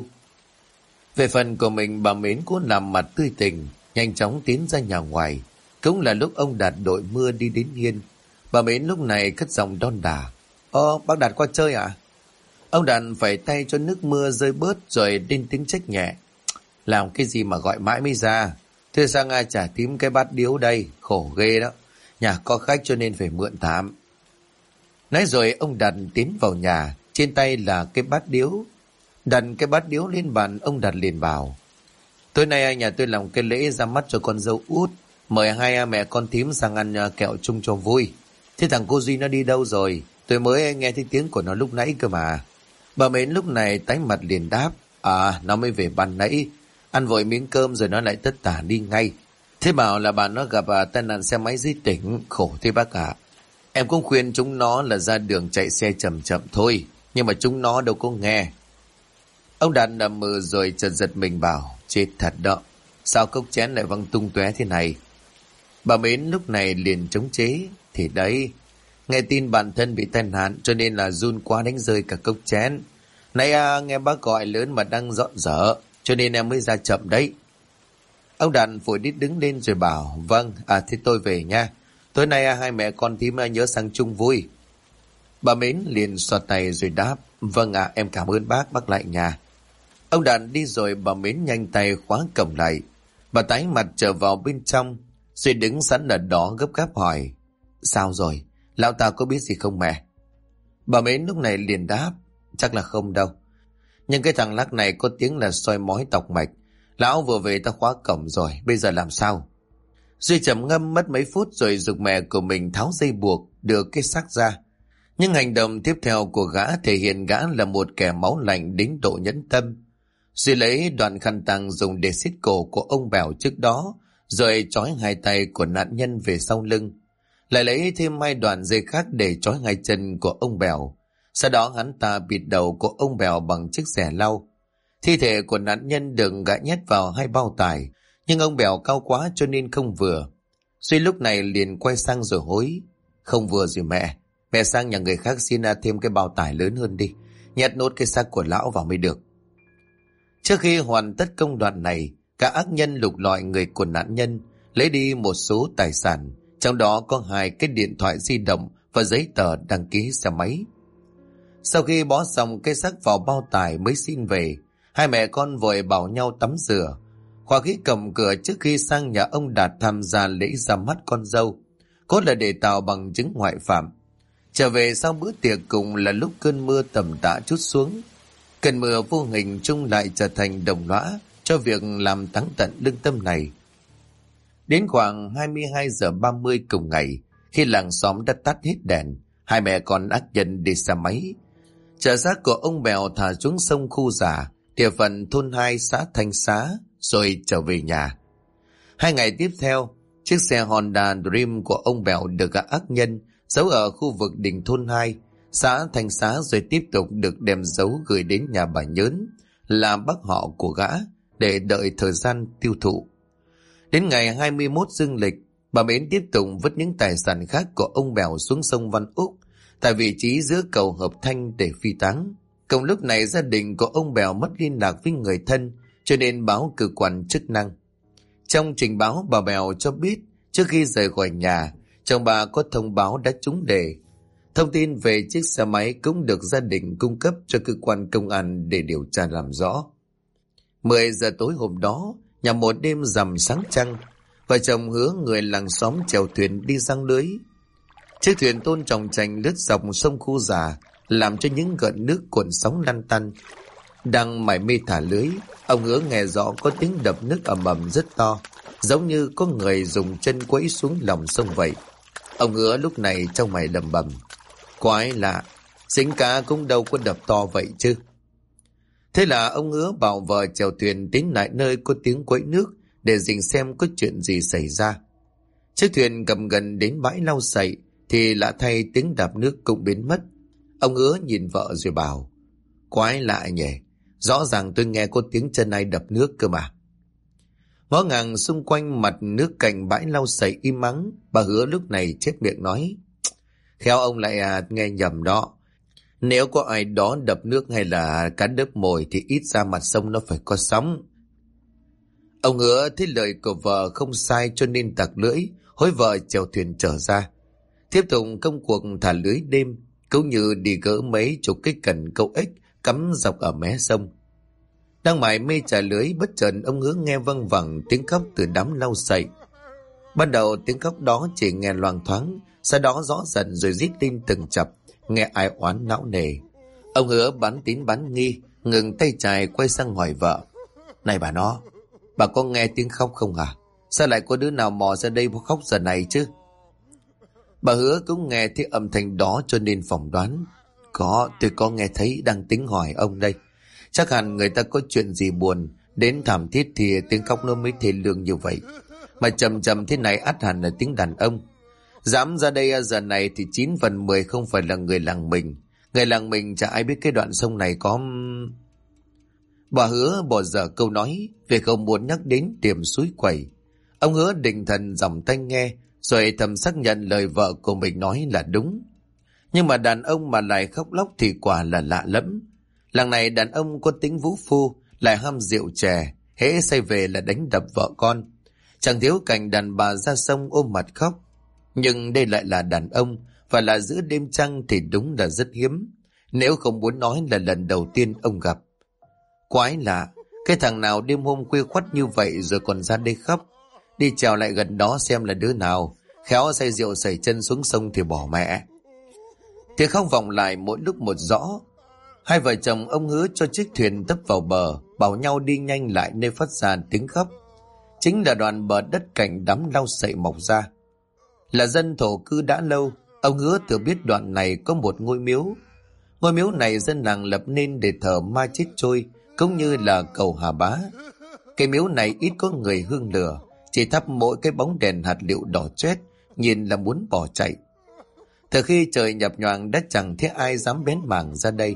Về phần của mình, bà Mến cũng làm mặt tươi tỉnh, nhanh chóng tiến ra nhà ngoài. Cũng là lúc ông Đạt đội mưa đi đến hiên. Bà Mến lúc này cất giọng đon đả: "Bác Đạt qua chơi à?" Ông Đạt phải tay cho nước mưa rơi bớt rồi đinh tiếng trách nhẹ: "Làm cái gì mà gọi mãi mới ra? Thế sang ai trả thím cái bát điếu đây, khổ ghê đó. Nhà có khách cho nên phải mượn tạm." Nói rồi ông Đạt tiến vào nhà, trên tay là cái bát điếu. Đặt cái bát điếu lên bàn, ông Đạt liền bảo: "Tối nay nhà tôi làm cái lễ ra mắt cho con dâu út, mời hai mẹ con thím sang ăn kẹo chung cho vui. Thế thằng cô Duy nó đi đâu rồi? Tôi mới nghe thấy tiếng của nó lúc nãy cơ mà." Bà Mến lúc này tái mặt liền đáp: Nó mới về ban nãy, ăn vội miếng cơm rồi nó lại tất tả đi ngay. Thế bảo là bà nó gặp tai nạn xe máy dưới tỉnh, khổ thế bác ạ. Em cũng khuyên chúng nó là ra đường chạy xe chậm chậm thôi, nhưng mà chúng nó đâu có nghe." Ông Đạt nằm mơ rồi chợt giật mình bảo: "Chết thật đó, sao cốc chén lại văng tung tóe thế này?" Bà Mến lúc này liền chống chế: "Thì đấy, nghe tin bản thân bị tai nạn cho nên là run quá đánh rơi cả cốc chén. Nãy nghe bác gọi lớn mà đang dọn dở, cho nên em mới ra chậm đấy. Ông Đạt vội đít đứng lên rồi bảo, vâng, thế tôi về nha. Tối nay hai mẹ con thím nhớ sang chung vui. Bà Mến liền xoa tay rồi đáp, vâng em cảm ơn bác lại nhà. Ông Đạt đi rồi bà Mến nhanh tay khóa cổng lại. Bà tái mặt trở vào bên trong, rồi đứng sẵn ở đó gấp gáp hỏi, sao rồi, lão ta có biết gì không mẹ? Bà Mến lúc này liền đáp, chắc là không đâu. Nhưng cái thằng Lắc này có tiếng là soi mói tọc mạch. Lão vừa về ta khóa cổng rồi, bây giờ làm sao? Duy trầm ngâm mất mấy phút rồi giục mẹ của mình tháo dây buộc, đưa cái xác ra. Nhưng hành động tiếp theo của gã thể hiện gã là một kẻ máu lạnh đến độ nhẫn tâm. Duy lấy đoạn khăn tang dùng để xít cổ của ông Bèo trước đó, rồi trói hai tay của nạn nhân về sau lưng. Lại lấy thêm hai đoạn dây khác để trói hai chân của ông Bèo. Sau đó hắn ta bịt đầu của ông Bèo bằng chiếc xẻ lau. Thi thể của nạn nhân được gã nhét vào hai bao tải, nhưng ông Bèo cao quá cho nên không vừa. Duy lúc này liền quay sang rồi hối, không vừa gì mẹ. Mẹ sang nhà người khác xin thêm cái bao tải lớn hơn đi, nhét nốt cái xác của lão vào mới được. Trước khi hoàn tất công đoạn này, cả ác nhân lục lọi người của nạn nhân, lấy đi một số tài sản, trong đó có 2 cái điện thoại di động và giấy tờ đăng ký xe máy. Sau khi bó xong cái xác vào bao tải mới xin về, hai mẹ con vội bảo nhau tắm rửa. Khoa khí cầm cửa trước khi sang nhà ông Đạt tham gia lễ ra mắt con dâu, cốt là để tạo bằng chứng ngoại phạm. Trở về sau bữa tiệc cùng là lúc cơn mưa tầm tã trút xuống. Cơn mưa vô hình chung lại trở thành đồng lõa cho việc làm táng tận lương tâm này. Đến khoảng 22 giờ 30 cùng ngày, khi làng xóm đã tắt hết đèn, hai mẹ con ác nhân đi xe máy chở xác của ông Bèo thả xuống sông Khu Giả, địa phận thôn 2 xã Thanh Xá, rồi trở về nhà. 2 ngày tiếp theo, chiếc xe Honda Dream của ông Bèo được gã ác nhân giấu ở khu vực đỉnh thôn 2, xã Thanh Xá, rồi tiếp tục được đem giấu gửi đến nhà bà Nhớn, là bác họ của gã, để đợi thời gian tiêu thụ. Đến ngày 21 dương lịch, bà Mến tiếp tục vứt những tài sản khác của ông Bèo xuống sông Văn Úc, tại vị trí giữa cầu Hợp Thanh để phi táng. Cùng lúc này gia đình của ông Bèo mất liên lạc với người thân, cho nên báo cơ quan chức năng. Trong trình báo, bà Bèo cho biết trước khi rời khỏi nhà, chồng bà có thông báo đã trúng đề. Thông tin về chiếc xe máy cũng được gia đình cung cấp cho cơ quan công an để điều tra làm rõ. 10 giờ tối hôm đó, nhằm một đêm rằm sáng trăng, vợ chồng Hứa người làng xóm chèo thuyền đi giăng lưới. Chiếc thuyền tôn tròng trành lướt dọc sông Khu Giả, làm cho những gợn nước cuộn sóng lăn tăn. Đang mải mê thả lưới, ông Hứa nghe rõ có tiếng đập nước ầm ầm rất to, giống như có người dùng chân quẫy xuống lòng sông vậy. Ông Hứa lúc này trong mày lầm bầm, quái lạ, dính cá cũng đâu có đập to vậy chứ. Thế là ông Hứa bảo vợ chèo thuyền tiến lại nơi có tiếng quẫy nước để dình xem có chuyện gì xảy ra. Chiếc thuyền cầm gần đến bãi lau sậy thì lạ thay tiếng đạp nước cũng biến mất. Ông Hứa nhìn vợ rồi bảo, quái lạ nhỉ, rõ ràng tôi nghe có tiếng chân ai đập nước cơ mà. Ngó ngàng xung quanh mặt nước cạnh bãi lau sậy im ắng, bà Hứa lúc này chép miệng nói, khéo ông lại nghe nhầm đó. Nếu có ai đó đập nước hay là cá đớp mồi thì ít ra mặt sông nó phải có sóng. Ông Hứa thấy lời của vợ không sai cho nên tặc lưỡi, hối vợ chèo thuyền trở ra. Tiếp tục công cuộc thả lưới đêm, cũng như đi gỡ mấy chục cái cần câu ếch cắm dọc ở mé sông. Đang mải mê trả lưới, bất chợt ông Hứa nghe văng vẳng tiếng khóc từ đám lau sậy. Ban đầu tiếng khóc đó chỉ nghe loang thoáng, sau đó rõ dần rồi rít lên từng chập, nghe ai oán não nề. Ông Hứa bán tín bán nghi, ngừng tay chài quay sang hỏi vợ, này bà có nghe tiếng khóc không hả? Sao lại có đứa nào mò ra đây khóc giờ này chứ? Bà Hứa cũng nghe thấy âm thanh đó cho nên phỏng đoán, tôi có nghe thấy đang tính hỏi ông đây. Chắc hẳn người ta có chuyện gì buồn, đến thảm thiết thì tiếng khóc nó mới thê lương như vậy. Mà trầm trầm thế này ắt hẳn là tiếng đàn ông. Dám ra đây giờ này thì 9 phần 10 không phải là người làng mình. Người làng mình chả ai biết cái đoạn sông này có... Bà Hứa bỏ dở câu nói vì không muốn nhắc đến tiệm suối quẩy. Ông Hứa định thần dòng tai nghe, rồi thầm xác nhận lời vợ của mình nói là đúng. Nhưng mà đàn ông mà lại khóc lóc thì quả là lạ lẫm. Làng này đàn ông có tính vũ phu, lại ham rượu chè, hễ say về là đánh đập vợ con. Chẳng thiếu cảnh đàn bà ra sông ôm mặt khóc. Nhưng đây lại là đàn ông, và là giữa đêm trăng thì đúng là rất hiếm, nếu không muốn nói là lần đầu tiên ông gặp. Quái lạ, cái thằng nào đêm hôm khuya khoắt như vậy rồi còn ra đây khóc. Đi trèo lại gần đó xem là đứa nào, khéo say rượu sẩy chân xuống sông thì bỏ mẹ. Tiếng khóc vọng lại mỗi lúc một rõ. Hai vợ chồng ông hứa cho chiếc thuyền tấp vào bờ, bảo nhau đi nhanh lại nơi phát ra tiếng khóc. Chính là đoạn bờ đất cạnh đám lau sậy mọc ra. Là dân thổ cư đã lâu, ông hứa tự biết đoạn này có một ngôi miếu. Ngôi miếu này dân làng lập nên để thờ ma chết trôi, cũng như là cầu Hà Bá. Cái miếu này ít có người hương lửa, chỉ thắp mỗi cái bóng đèn hạt lựu đỏ chét, nhìn là muốn bỏ chạy. Từ khi trời nhập nhoạng đã chẳng thấy ai dám bén mảng ra đây.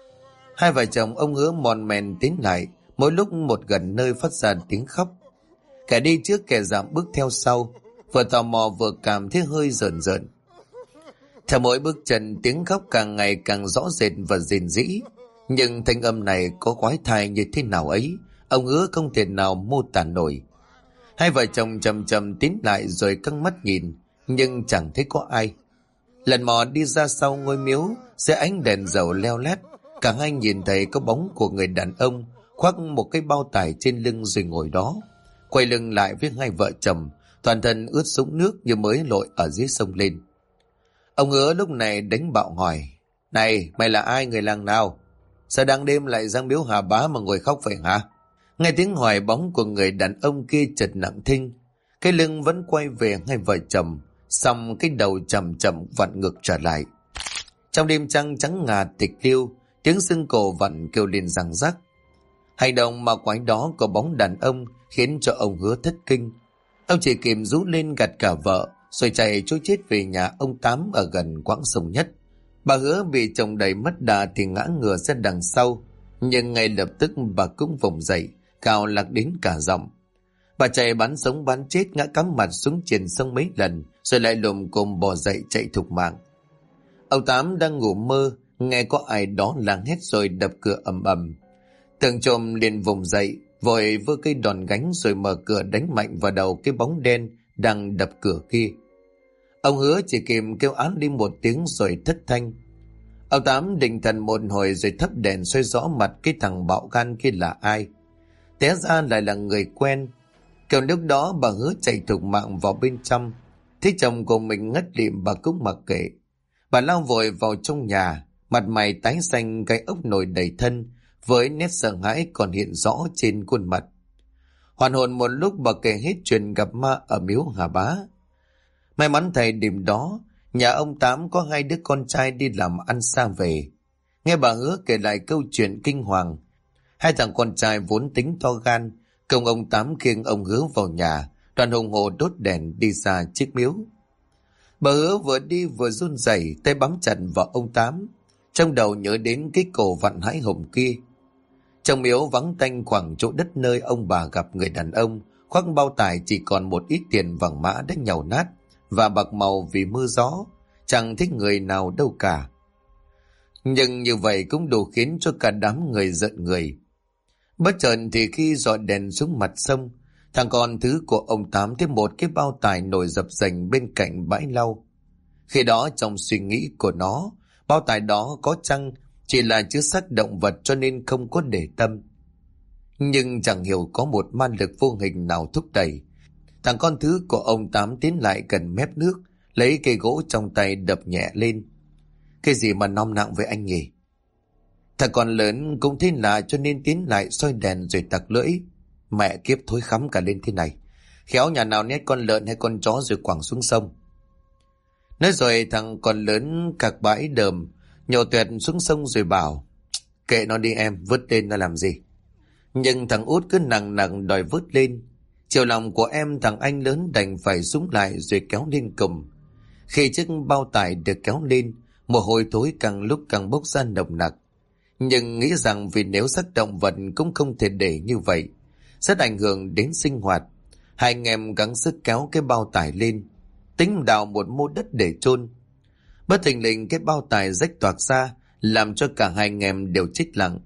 Hai vợ chồng ông hứa mòn mèn tiến lại, mỗi lúc một gần nơi phát ra tiếng khóc. Kẻ đi trước kẻ giảm bước theo sau, vừa tò mò vừa cảm thấy hơi rợn rợn. Theo mỗi bước chân, tiếng khóc càng ngày càng rõ rệt và rền rĩ. Nhưng thanh âm này có quái thai như thế nào ấy, ông hứa không thể nào mô tả nổi. Hai vợ chồng chậm chậm tiến lại rồi căng mắt nhìn, nhưng chẳng thấy có ai. Lần mò đi ra sau ngôi miếu, dưới ánh đèn dầu leo lét, cả hai nhìn thấy có bóng của người đàn ông khoác một cái bao tải trên lưng rồi ngồi đó, quay lưng lại với hai vợ chồng, toàn thân ướt sũng nước như mới lội ở dưới sông lên. Ông hứa lúc này đánh bạo hỏi: "Này, mày là ai, người làng nào? Sao đang đêm lại ra miếu Hà Bá mà ngồi khóc vậy hả?" Nghe tiếng hỏi, bóng của người đàn ông kia chợt nặng thinh, cái lưng vẫn quay về hai vợ chồng, xong cái đầu chậm chậm vặn ngược trở lại. Trong đêm trăng trắng ngà tịch liêu, tiếng xương cổ vặn kêu lên răng rắc. Hành động mà quái đó của bóng đàn ông khiến cho ông hứa thất kinh. Ông chỉ kịp rú lên gạt cả vợ, rồi chạy trối chết về nhà ông Tám ở gần quãng sông Nhất. Bà hứa bị chồng đẩy mất đà thì ngã ngửa ra đằng sau, nhưng ngay lập tức bà cũng vùng dậy, cào lạc đến cả giọng. Bà chạy bán sống bán chết, ngã cắm mặt xuống triền sông mấy lần, rồi lại lùm cồm bò dậy chạy thục mạng. Ông Tám đang ngủ mơ, nghe có ai đó làng hét rồi đập cửa ầm ầm. Tưởng trộm liền vùng dậy, vội vơ cây đòn gánh rồi mở cửa đánh mạnh vào đầu cái bóng đen đang đập cửa kia. Ông hứa chỉ kịp kêu án đi một tiếng rồi thất thanh. Ông Tám định thần một hồi rồi thắp đèn soi rõ mặt cái thằng bạo gan kia là ai. Té ra lại là người quen. Kiểu lúc đó bà hứa chạy thục mạng vào bên trong, thấy chồng của mình ngất lịm bà cũng mặc kệ. Bà lao vội vào trong nhà, mặt mày tái xanh, cái ốc nổi đầy thân, với nét sợ hãi còn hiện rõ trên khuôn mặt. Hoàn hồn một lúc, bà kể hết chuyện gặp ma ở miếu Hà Bá. May mắn thầy đêm đó, nhà ông Tám có hai đứa con trai đi làm ăn xa về. Nghe bà hứa kể lại câu chuyện kinh hoàng, hai thằng con trai vốn tính to gan, cùng ông Tám khiêng ông hứa vào nhà, đoàn hùng hồ đốt đèn đi ra chiếc miếu. Bà hứa vừa đi vừa run rẩy, tay bám chặt vào ông Tám, trong đầu nhớ đến cái cổ vặn hãi hùng kia. Trong miếu vắng tanh khoảng chỗ đất nơi ông bà gặp người đàn ông khoác bao tải chỉ còn một ít tiền vàng mã đã nhàu nát và bạc màu vì mưa gió, chẳng thích người nào đâu cả. Nhưng như vậy cũng đủ khiến cho cả đám người giận người. Bất chợt thì khi dọi đèn xuống mặt sông, thằng con thứ của ông Tám thấy một cái bao tải nổi dập dềnh bên cạnh bãi lau. Khi đó trong suy nghĩ của nó, bao tải đó có chăng chỉ là chứa xác động vật cho nên không có để tâm. Nhưng chẳng hiểu có một ma lực vô hình nào thúc đẩy. Thằng con thứ của ông Tám tiến lại gần mép nước, lấy cây gỗ trong tay đập nhẹ lên. Cái gì mà nom nặng với anh nhỉ? Thằng con lớn cũng thấy lạ cho nên tiến lại soi đèn rồi tặc lưỡi. Mẹ kiếp, thối khắm cả lên thế này. Khéo nhà nào nhét con lợn hay con chó rồi quẳng xuống sông. Nói rồi thằng con lớn cạc bãi đờm, nhổ tuẹt xuống sông rồi bảo: "Kệ nó đi em, vớt lên nó làm gì?" Nhưng thằng út cứ nằng nằng đòi vớt lên. Chiều lòng của em, thằng anh lớn đành phải súng lại rồi kéo lên cùng. Khi chiếc bao tải được kéo lên, mồ hôi thối càng lúc càng bốc ra nồng nặc. Nhưng nghĩ rằng vì nếu xác động vật cũng không thể để như vậy, rất ảnh hưởng đến sinh hoạt. Hai anh em gắng sức kéo cái bao tải lên, tính đào một mô đất để chôn. Bất thình lình cái bao tải rách toạc ra, làm cho cả hai anh em đều chết lặng,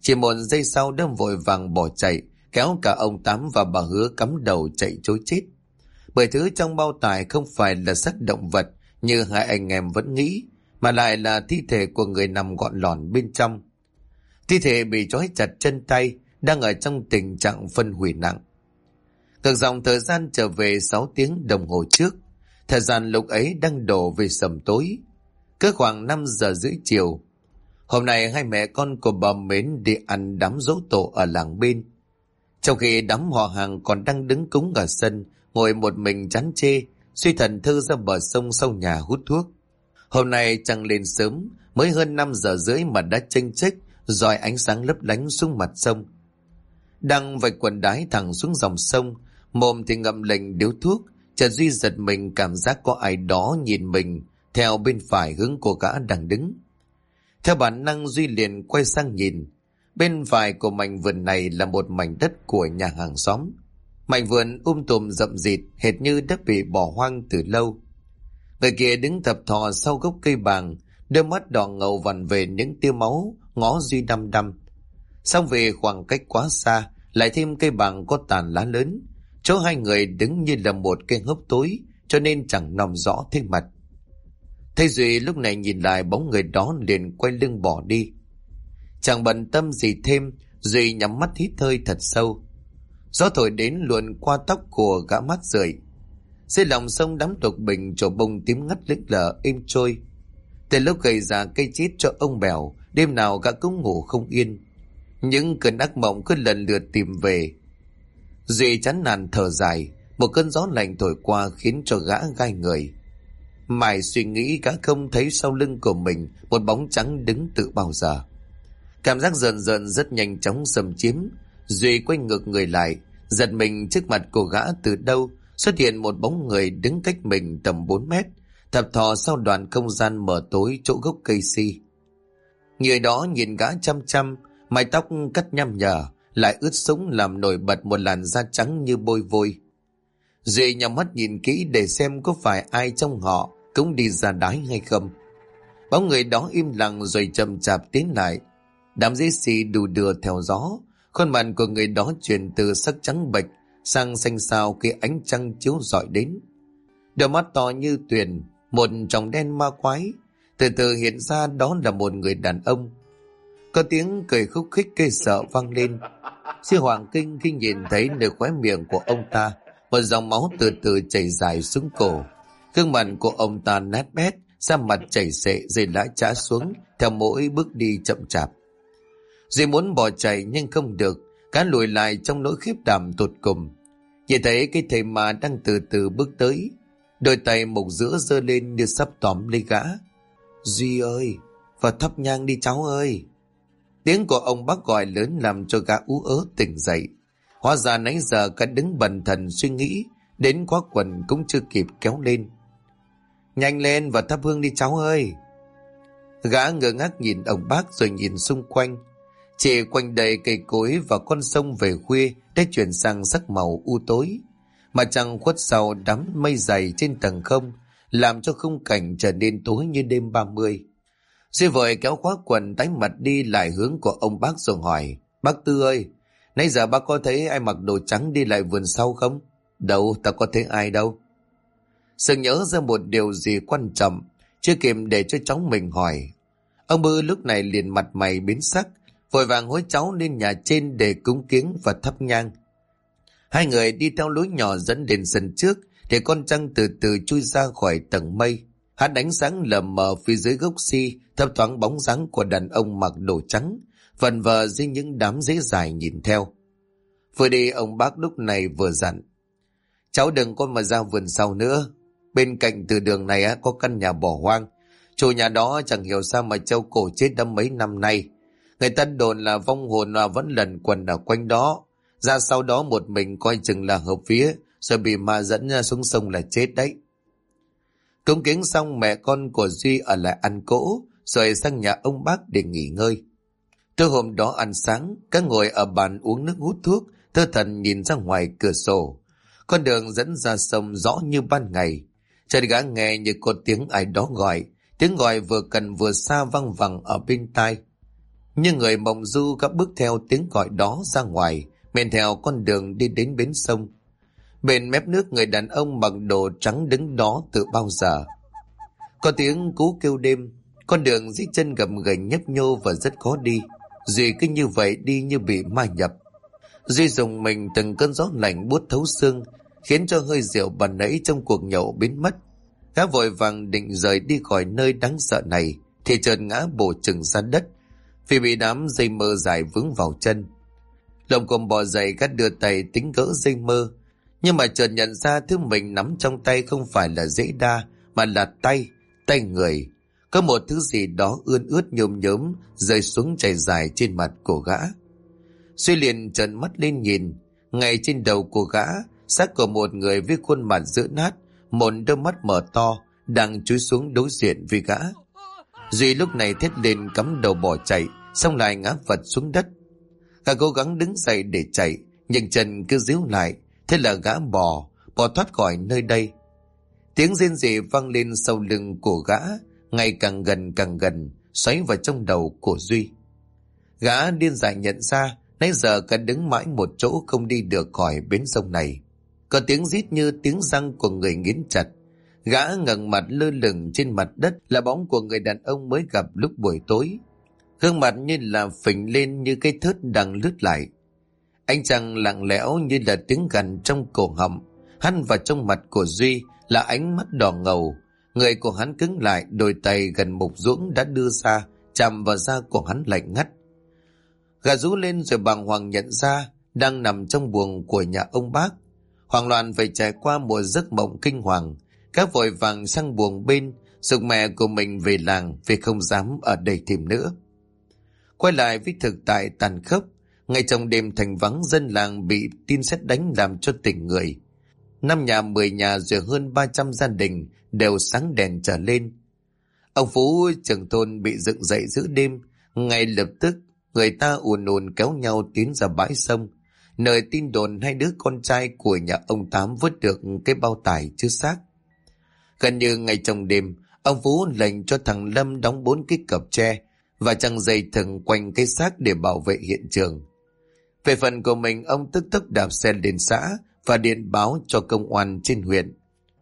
Chỉ một giây sau đã vội vàng bỏ chạy, kéo cả ông Tám và bà Hứa cắm đầu chạy trối chết. Bởi thứ trong bao tải không phải là xác động vật như hai anh em vẫn nghĩ, mà lại là thi thể của người nằm gọn lỏn bên trong. Thi thể bị trói chặt chân tay, đang ở trong tình trạng phân hủy nặng. Ngược dòng thời gian trở về 6 tiếng đồng hồ trước, thời gian lúc ấy đang đổ về sầm tối. Cứ khoảng 5 giờ rưỡi chiều, hôm nay hai mẹ con của bà Mến đi ăn đám giỗ tổ ở làng bên. Trong khi đám họ hàng còn đang đứng cúng ở sân, ngồi một mình chán chê, suy thần thư ra bờ sông sau nhà hút thuốc. Hôm nay trăng lên sớm, mới hơn 5 giờ rưỡi mà đã chênh chếch rọi ánh sáng lấp lánh xuống mặt sông. Đang vạch quần đái thẳng xuống dòng sông, mồm thì ngậm lệnh điếu thuốc, chợt Duy giật mình cảm giác có ai đó nhìn mình theo bên phải hướng cô gã đang đứng. Theo bản năng Duy liền quay sang nhìn. Bên phải của mảnh vườn này là một mảnh đất của nhà hàng xóm. Mảnh vườn tùm rậm rịt, hệt như đã bị bỏ hoang từ lâu. Người kia đứng thập thò sau gốc cây bàng, đôi mắt đỏ ngầu vằn về những tia máu, ngó Duy đăm đăm. Xong về khoảng cách quá xa, lại thêm cây bàng có tàn lá lớn, chỗ hai người đứng như là một cái hốc tối, cho nên chẳng nòm rõ thấy mặt. Thấy Duy lúc này nhìn lại bóng người đó liền quay lưng bỏ đi. Chẳng bận tâm gì thêm, Duy nhắm mắt hít hơi thật sâu. Gió thổi đến luồn qua tóc của gã mát rượi. Dưới lòng sông đám độc bình trổ bông tím ngắt lững lờ êm trôi. Từ lúc gây ra cây chết cho ông Bèo, đêm nào gã cũng ngủ không yên. Những cơn ác mộng cứ lần lượt tìm về. Duy chán nản thở dài, một cơn gió lạnh thổi qua khiến cho gã gai người. Mãi suy nghĩ gã không thấy sau lưng của mình một bóng trắng đứng từ bao giờ. Cảm giác rờn rợn rất nhanh chóng xâm chiếm. Duy quay ngược người lại, giật mình trước mặt của gã từ đâu xuất hiện một bóng người đứng cách mình tầm 4 mét, thập thò sau đoạn không gian mờ tối chỗ gốc cây si. Người đó nhìn gã chăm chăm, mái tóc cắt nhăm nhở, lại ướt sũng làm nổi bật một làn da trắng như bôi vôi. Duy nhắm mắt nhìn kỹ để xem có phải ai trong họ cũng đi ra đái hay không. Bóng người đó im lặng rồi chậm chạp tiến lại. Đám dây xì đù đưa theo gió, khuôn mặt của người đó chuyển từ sắc trắng bệch sang xanh xao khi ánh trăng chiếu rọi đến. Đôi mắt to như tuyền, một tròng đen ma quái, từ từ hiện ra đó là một người đàn ông. Có tiếng cười khúc khích gây sợ vang lên. Sư hoàng kinh khi nhìn thấy nơi khóe miệng của ông ta, một dòng máu từ từ chảy dài xuống cổ. Gương mặt của ông ta nát bét, da mặt chảy xệ rồi lã chã xuống theo mỗi bước đi chậm chạp. Duy muốn bỏ chạy nhưng không được, cá lùi lại trong nỗi khiếp đảm tột cùng. Nhìn thấy cái thầy ma đang từ từ bước tới, đôi tay mộc giữa giơ lên như sắp tóm lấy gã. Duy ơi, vào thắp nhang đi cháu ơi. Tiếng của ông bác gọi lớn làm cho gã ú ớ tỉnh dậy. Hóa ra nãy giờ cả đứng bần thần suy nghĩ, đến khóa quần cũng chưa kịp kéo lên. Nhanh lên và thắp hương đi cháu ơi. Gã ngơ ngác nhìn ông bác rồi nhìn xung quanh. Chỉ quanh đầy cây cối và con sông về khuya đã chuyển sang sắc màu u tối. Mà trăng khuất sau đám mây dày trên tầng không, làm cho khung cảnh trở nên tối như đêm 30. Duy vội kéo khóa quần tái mặt đi lại hướng của ông bác rồi hỏi: Bác Tư ơi, nãy giờ bác có thấy ai mặc đồ trắng đi lại vườn sau không? Đâu, ta có thấy ai đâu. Sừng nhớ ra một điều gì quan trọng, chưa kịp để cho cháu mình hỏi. Ông Bư lúc này liền mặt mày biến sắc, vội vàng hối cháu lên nhà trên để cúng kiếng và thắp nhang. Hai người đi theo lối nhỏ dẫn đến sân trước, thì con trăng từ từ chui ra khỏi tầng mây. Hắn ánh sáng lờ mờ phía dưới gốc si, thấp thoáng bóng dáng của đàn ông mặc đồ trắng, vần vờ dưới những đám rễ dài nhìn theo. Vừa đi ông bác lúc này vừa dặn: Cháu đừng có mà ra vườn sau nữa. Bên cạnh từ đường này có căn nhà bỏ hoang. Chủ nhà đó chẳng hiểu sao mà treo cổ chết đã mấy năm nay. Người ta đồn là vong hồn vẫn lần quẩn ở quanh đó. Ra sau đó một mình coi chừng là hợp vía, rồi bị ma dẫn ra xuống sông là chết đấy. Cúng kiến xong, mẹ con của Duy ở lại ăn cỗ, rồi sang nhà ông bác để nghỉ ngơi. Tối hôm đó ăn sáng, các ngồi ở bàn uống nước hút thuốc, thơ thần nhìn ra ngoài cửa sổ. Con đường dẫn ra sông rõ như ban ngày. Chợt gã nghe như có tiếng ai đó gọi. Tiếng gọi vừa gần vừa xa văng vẳng ở bên tai. Như người mộng du, gã bước theo tiếng gọi đó ra ngoài, men theo con đường đi đến bến sông. Bên mép nước, người đàn ông mặc đồ trắng đứng đó từ bao giờ. Có tiếng cú kêu đêm, con đường dưới chân gập ghềnh nhấp nhô và rất khó đi. Duy cứ như vậy đi như bị ma nhập. Duy dùng mình từng cơn gió lạnh buốt thấu xương, khiến cho hơi rượu ban nãy trong cuộc nhậu biến mất. Gã vội vàng định rời đi khỏi nơi đáng sợ này, thì chợt ngã bổ chừng ra đất vì bị đám dây mơ dài vướng vào chân. Lồng cồm bò dậy, gã đưa tay tính gỡ dây mơ, nhưng mà chợt nhận ra thứ mình nắm trong tay không phải là dễ đa, mà là tay người. Có một thứ gì đó ươn ướt nhôm nhớm rơi xuống chảy dài trên mặt của gã. Duy liền trợn mắt lên nhìn, ngay trên đầu của gã, xác của một người với khuôn mặt dữ nát, một đôi mắt mở to đang chúi xuống đối diện với gã. Duy lúc này thét lên cắm đầu bỏ chạy, xong lại ngã vật xuống đất. Gã cố gắng đứng dậy để chạy, nhưng chân cứ díu lại, thế là gã bỏ thoát khỏi nơi đây. Tiếng rên rỉ vang lên sau lưng của gã, ngày càng gần, xoáy vào trong đầu của Duy. Gã điên dại nhận ra nãy giờ cả đứng mãi một chỗ không đi được khỏi bến sông này. Có tiếng rít như tiếng răng của người nghiến chặt. Gã ngẩng mặt lơ lửng trên mặt đất là bóng của người đàn ông mới gặp lúc buổi tối. Gương mặt như là phình lên như cái thớt đang lướt lại. Ánh trăng lặng lẽo như là tiếng gằn trong cổ họng. Hằn vào trong mặt của Duy là ánh mắt đỏ ngầu. Người của hắn cứng lại, đôi tay gần mục ruỗng đã đưa ra, chạm vào da của hắn lạnh ngắt. Gã rú lên rồi bàng hoàng nhận ra đang nằm trong buồng của nhà ông bác. Hoảng loạn phải trải qua một giấc mộng kinh hoàng. Gã vội vàng sang buồng bên, giục mẹ của mình về làng vì không dám ở đây thêm nữa. Quay lại với thực tại tàn khốc, ngay trong đêm thành vắng, dân làng bị tin sét đánh làm cho tỉnh người. 5 nhà 10 nhà rồi hơn 300 gia đình đều sáng đèn trở lên. Ông Phú trưởng thôn bị dựng dậy giữa đêm. Ngay lập tức người ta ùn kéo nhau tiến ra bãi sông, nơi tin đồn hai đứa con trai của nhà ông Tám vớt được cái bao tải chứa xác. Gần như ngay trong đêm, ông Phú lệnh cho thằng Lâm đóng 4 cái cặp tre và trăng dây thừng quanh cái xác để bảo vệ hiện trường. Về phần của mình, ông tức tốc đạp xe lên xã và điện báo cho công an trên huyện.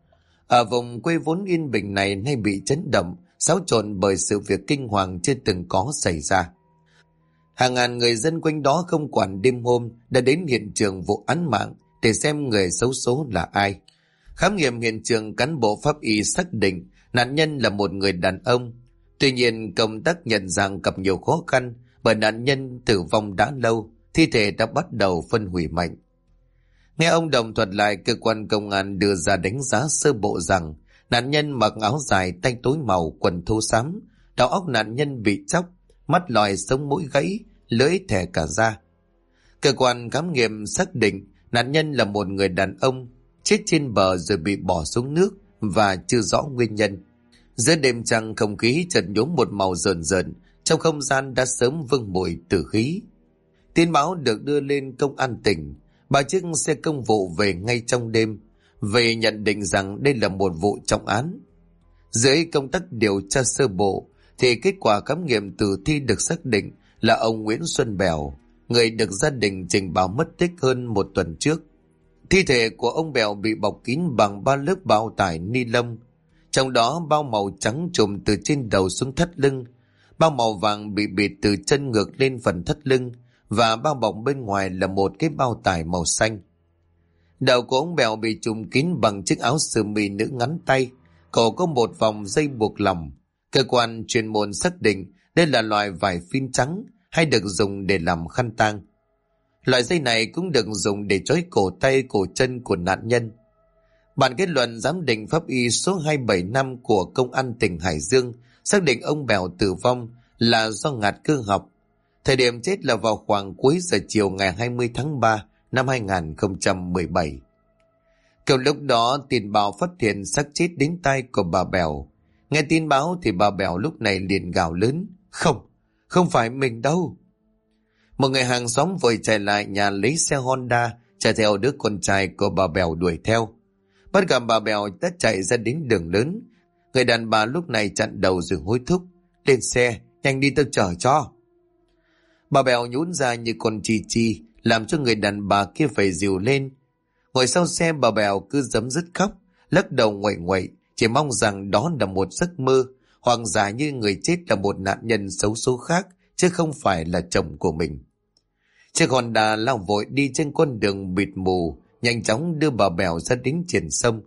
Ở vùng quê vốn yên bình này nay bị chấn động, xáo trộn bởi sự việc kinh hoàng chưa từng có xảy ra. Hàng ngàn người dân quanh đó không quản đêm hôm đã đến hiện trường vụ án mạng để xem người xấu số là ai. Khám nghiệm hiện trường, cán bộ pháp y xác định nạn nhân là một người đàn ông. Tuy nhiên công tác nhận dạng gặp nhiều khó khăn bởi nạn nhân tử vong đã lâu, thi thể đã bắt đầu phân hủy mạnh. Nghe ông Đồng thuật lại, cơ quan công an đưa ra đánh giá sơ bộ rằng nạn nhân mặc áo dài, tay tối màu, quần thô xám, đầu óc nạn nhân bị chóc, mắt lòi, sống mũi gãy, lưỡi thè cả da. Cơ quan khám nghiệm xác định nạn nhân là một người đàn ông chết trên bờ rồi bị bỏ xuống nước và chưa rõ nguyên nhân. Giữa đêm trăng, không khí chợt nhuốm một màu rờn rợn, trong không gian đã sớm vương mùi tử khí. Tin báo được đưa lên công an tỉnh. 3 chiếc xe công vụ về ngay trong đêm, về nhận định rằng đây là một vụ trọng án. Dưới công tác điều tra sơ bộ thì kết quả khám nghiệm tử thi được xác định là ông Nguyễn Xuân Bèo, người được gia đình trình báo mất tích hơn 1 tuần trước. Thi thể của ông Bèo bị bọc kín bằng 3 lớp bao tải ni lông, trong đó bao màu trắng trùm từ trên đầu xuống thắt lưng, bao màu vàng bị bịt từ chân ngược lên phần thắt lưng, và bao bọc bên ngoài là một cái bao tải màu xanh. Đầu của ông Bèo bị trùm kín bằng chiếc áo sơ mi nữ ngắn tay, cổ có một vòng dây buộc lòng. Cơ quan chuyên môn xác định đây là loại vải phin trắng hay được dùng để làm khăn tang. Loại dây này cũng được dùng để trói cổ tay cổ chân của nạn nhân. Bản kết luận giám định pháp y số 275 của công an tỉnh Hải Dương xác định ông Bèo tử vong là do ngạt cơ học. Thời điểm chết là vào khoảng cuối giờ chiều ngày 20 tháng 3 năm 2017. Kiểu lúc đó tin báo phát hiện xác chết đến tai của bà Bèo. Nghe tin báo thì bà Bèo lúc này liền gào lớn: Không phải mình đâu. Một người hàng xóm vội chạy lại nhà lấy xe Honda chạy theo đứa con trai của bà Bèo đuổi theo. Bắt gặp bà Bèo đã chạy ra đến đường lớn. Người đàn bà lúc này chặn đầu rồi hối thúc: Lên xe, nhanh đi, tao chở cho. Bà Bèo nhún ra như con chi chi, làm cho người đàn bà kia phải dìu lên. Ngồi sau xe, bà Bèo cứ giấm dứt khóc, lắc đầu nguậy nguậy, chỉ mong rằng đó là một giấc mơ, hoặc giả như người chết là một nạn nhân xấu số khác, chứ không phải là chồng của mình. Chiếc Honda lao vội đi trên con đường bịt mù, nhanh chóng đưa bà Bèo ra đến triển sông.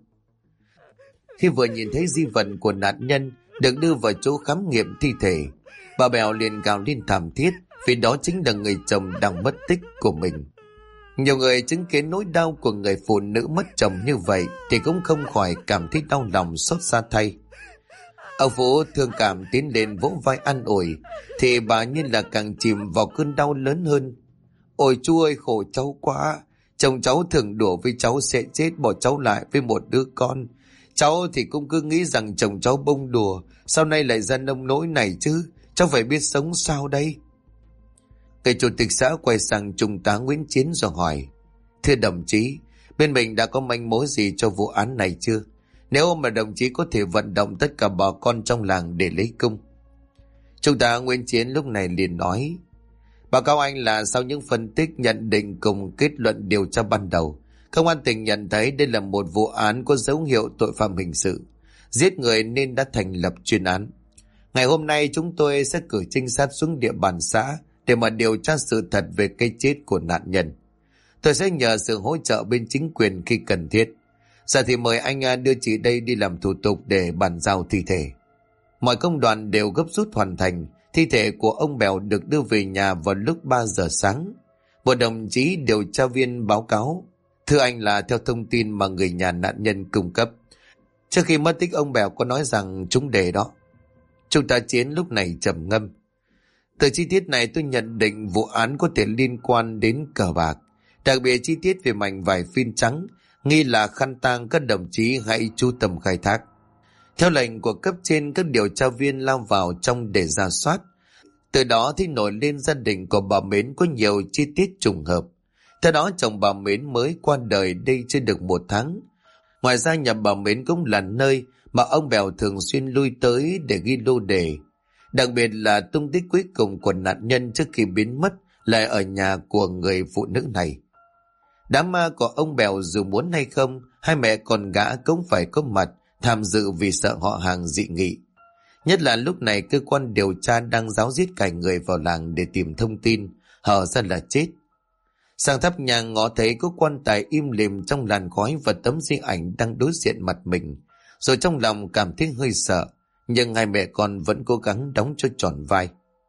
Khi vừa nhìn thấy di vật của nạn nhân được đưa vào chỗ khám nghiệm thi thể, bà Bèo liền gào lên thảm thiết, vì đó chính là người chồng đang mất tích của mình. Nhiều người chứng kiến nỗi đau của người phụ nữ mất chồng như vậy thì cũng không khỏi cảm thấy đau lòng xót xa thay. Ông Phú thương cảm tiến lên vỗ vai an ủi, thì bà như là càng chìm vào cơn đau lớn hơn. Ôi chú ơi, khổ cháu quá, chồng cháu thường đùa với cháu sẽ chết, bỏ cháu lại với một đứa con. Cháu thì cũng cứ nghĩ rằng chồng cháu bông đùa, sau này lại ra nông nỗi này chứ, cháu phải biết sống sao đây. Người chủ tịch xã quay sang trung tá Nguyễn Chiến rồi hỏi, thưa đồng chí, bên mình đã có manh mối gì cho vụ án này chưa? Nếu mà đồng chí có thể vận động tất cả bà con trong làng để lấy công. Trung tá Nguyễn Chiến lúc này liền nói, báo cáo anh là sau những phân tích, nhận định cùng kết luận điều tra ban đầu, công an tỉnh nhận thấy đây là một vụ án có dấu hiệu tội phạm hình sự, giết người nên đã thành lập chuyên án. Ngày hôm nay chúng tôi sẽ cử trinh sát xuống địa bàn xã để mà điều tra sự thật về cái chết của nạn nhân. Tôi sẽ nhờ sự hỗ trợ bên chính quyền khi cần thiết. Giờ thì mời anh đưa chị đây đi làm thủ tục để bàn giao thi thể. Mọi công đoạn đều gấp rút hoàn thành. Thi thể của ông Bèo được đưa về nhà vào lúc 3 giờ sáng. Một đồng chí điều tra viên báo cáo, thưa anh, là theo thông tin mà người nhà nạn nhân cung cấp, trước khi mất tích ông Bèo có nói rằng chúng để đó. Trung tá Chiến lúc này trầm ngâm, từ chi tiết này tôi nhận định vụ án có thể liên quan đến cờ bạc, đặc biệt chi tiết về mảnh vải phin trắng nghi là khăn tang, các đồng chí hãy chú tâm khai thác. Theo lệnh của cấp trên, các điều tra viên lao vào trong để rà soát. Từ đó thì nổi lên gia đình của bà Mến có nhiều chi tiết trùng hợp. Theo đó, chồng bà Mến mới qua đời đây chưa được 1 tháng. Ngoài ra, nhà bà Mến cũng là nơi mà ông Bèo thường xuyên lui tới để ghi lô đề. Đặc biệt là tung tích cuối cùng của nạn nhân trước khi biến mất lại ở nhà của người phụ nữ này. Đám ma của ông Bèo dù muốn hay không, hai mẹ con gã cũng phải có mặt tham dự vì sợ họ hàng dị nghị. Nhất là lúc này cơ quan điều tra đang ráo riết cải người vào làng để tìm thông tin, hở ra là chết. Sang thắp nhang ngó thấy có quan tài im lìm trong làn khói và tấm di ảnh đang đối diện mặt mình, rồi trong lòng cảm thấy hơi sợ, nhưng hai mẹ con vẫn cố gắng đóng cho tròn vai.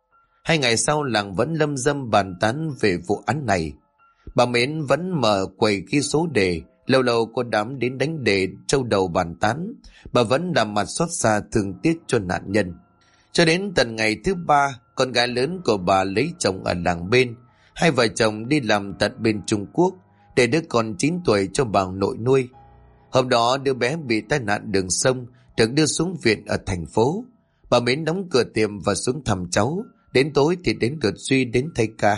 2 ngày sau, làng vẫn lâm dâm bàn tán về vụ án này. Bà Mến vẫn mở quầy ghi số đề, lâu lâu có đám đến đánh đề trâu đầu bàn tán. Bà vẫn làm mặt xót xa thương tiếc cho nạn nhân. Cho đến tận ngày thứ 3, con gái lớn của bà lấy chồng ở làng bên. Hai vợ chồng đi làm tận bên Trung Quốc để đứa con 9 tuổi cho bà nội nuôi. Hôm đó đứa bé bị tai nạn đường sông, được đưa xuống viện ở thành phố. Bà Mến đóng cửa tiệm và xuống thăm cháu. Đến tối thì đến lượt Duy đến thay ca.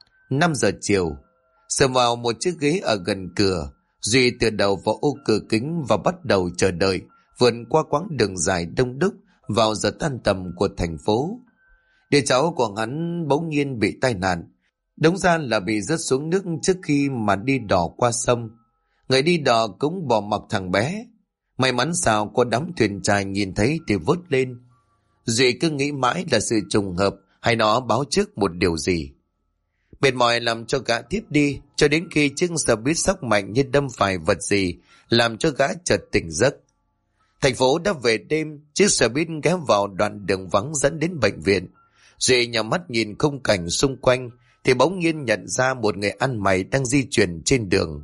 5 giờ chiều, sờ vào một chiếc ghế ở gần cửa, Duy tựa đầu vào ô cửa kính và bắt đầu chờ đợi, vượt qua quãng đường dài đông đúc vào giờ tan tầm của thành phố. Đứa cháu của hắn bỗng nhiên bị tai nạn, đúng ra là bị rớt xuống nước trước khi mà đi đò qua sông. Người đi đò cũng bỏ mặc thằng bé. May mắn sao có đám thuyền trài nhìn thấy thì vớt lên. Duy cứ nghĩ mãi là sự trùng hợp hay nó báo trước một điều gì. Mệt mỏi làm cho gã tiếp đi, cho đến khi chiếc xe buýt sóc mạnh như đâm phải vật gì, làm cho gã chợt tỉnh giấc. Thành phố đã về đêm, chiếc xe buýt ghé vào đoạn đường vắng dẫn đến bệnh viện. Duy nhắm mắt nhìn khung cảnh xung quanh, thì bỗng nhiên nhận ra một người ăn mày đang di chuyển trên đường.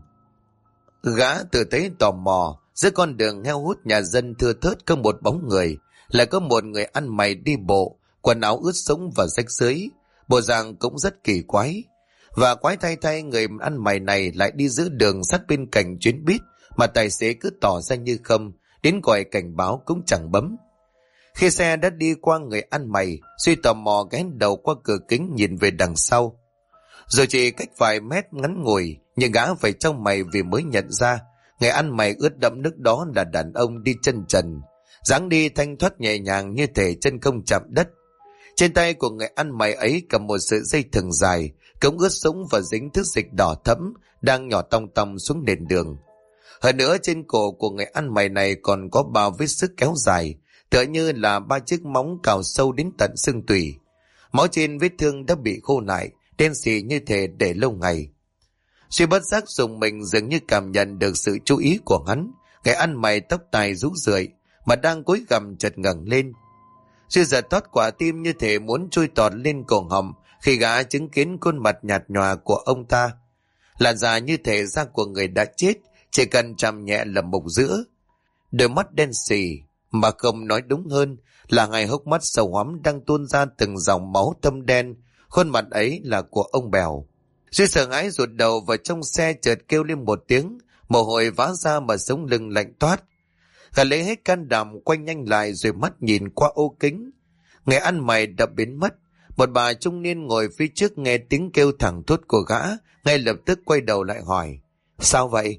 Gã tự thấy tò mò, giữa con đường heo hút nhà dân thưa thớt có một bóng người, lại có một người ăn mày đi bộ, quần áo ướt sũng và rách rưới, bộ dạng cũng rất kỳ quái. Và quái thay người ăn mày này lại đi giữa đường sát bên cạnh chuyến buýt mà tài xế cứ tỏ ra như không, đến còi cảnh báo cũng chẳng bấm. Khi xe đã đi qua người ăn mày, Duy tò mò ghé đầu qua cửa kính nhìn về đằng sau. Rồi chỉ cách vài mét ngắn ngủi, nhưng gã phải trong mày vì mới nhận ra người ăn mày ướt đẫm nước đó là đàn ông đi chân trần, dáng đi thanh thoát nhẹ nhàng như thể chân không chạm đất. Trên tay của người ăn mày ấy cầm một sợi dây thừng dài, cống ướt sũng và dính thứ dịch đỏ thẫm đang nhỏ tong tong xuống nền đường. Hơn nữa trên cổ của người ăn mày này còn có 3 vết xước kéo dài, tựa như là 3 chiếc móng cào sâu đến tận xương tủy. Máu trên vết thương đã bị khô lại, đen xì như thể để lâu ngày. Suy bất giác dùng mình dường như cảm nhận được sự chú ý của hắn. Người ăn mày tóc tai rũ rượi mà đang cúi gằm chợt ngẩng lên. Suy giật thoát quả tim như thể muốn chui tọt lên cổ họng khi gã chứng kiến khuôn mặt nhạt nhòa của ông ta. Làn da như thể da của người đã chết, chỉ cần chạm nhẹ là mục giữa. Đôi mắt đen xì, mà không nói đúng hơn là hai hốc mắt sâu hoắm đang tuôn ra từng dòng máu thâm đen. Khuôn mặt ấy là của ông Bèo. Duy sợ hãi rụt đầu vào trong xe, chợt kêu lên một tiếng, mồ hôi vã ra mà sống lưng lạnh toát. Gã lấy hết can đảm quay nhanh lại rồi mắt nhìn qua ô kính. Người ăn mày đã biến mất. Một bà trung niên ngồi phía trước nghe tiếng kêu thẳng thốt của gã, ngay lập tức quay đầu lại hỏi: Sao vậy?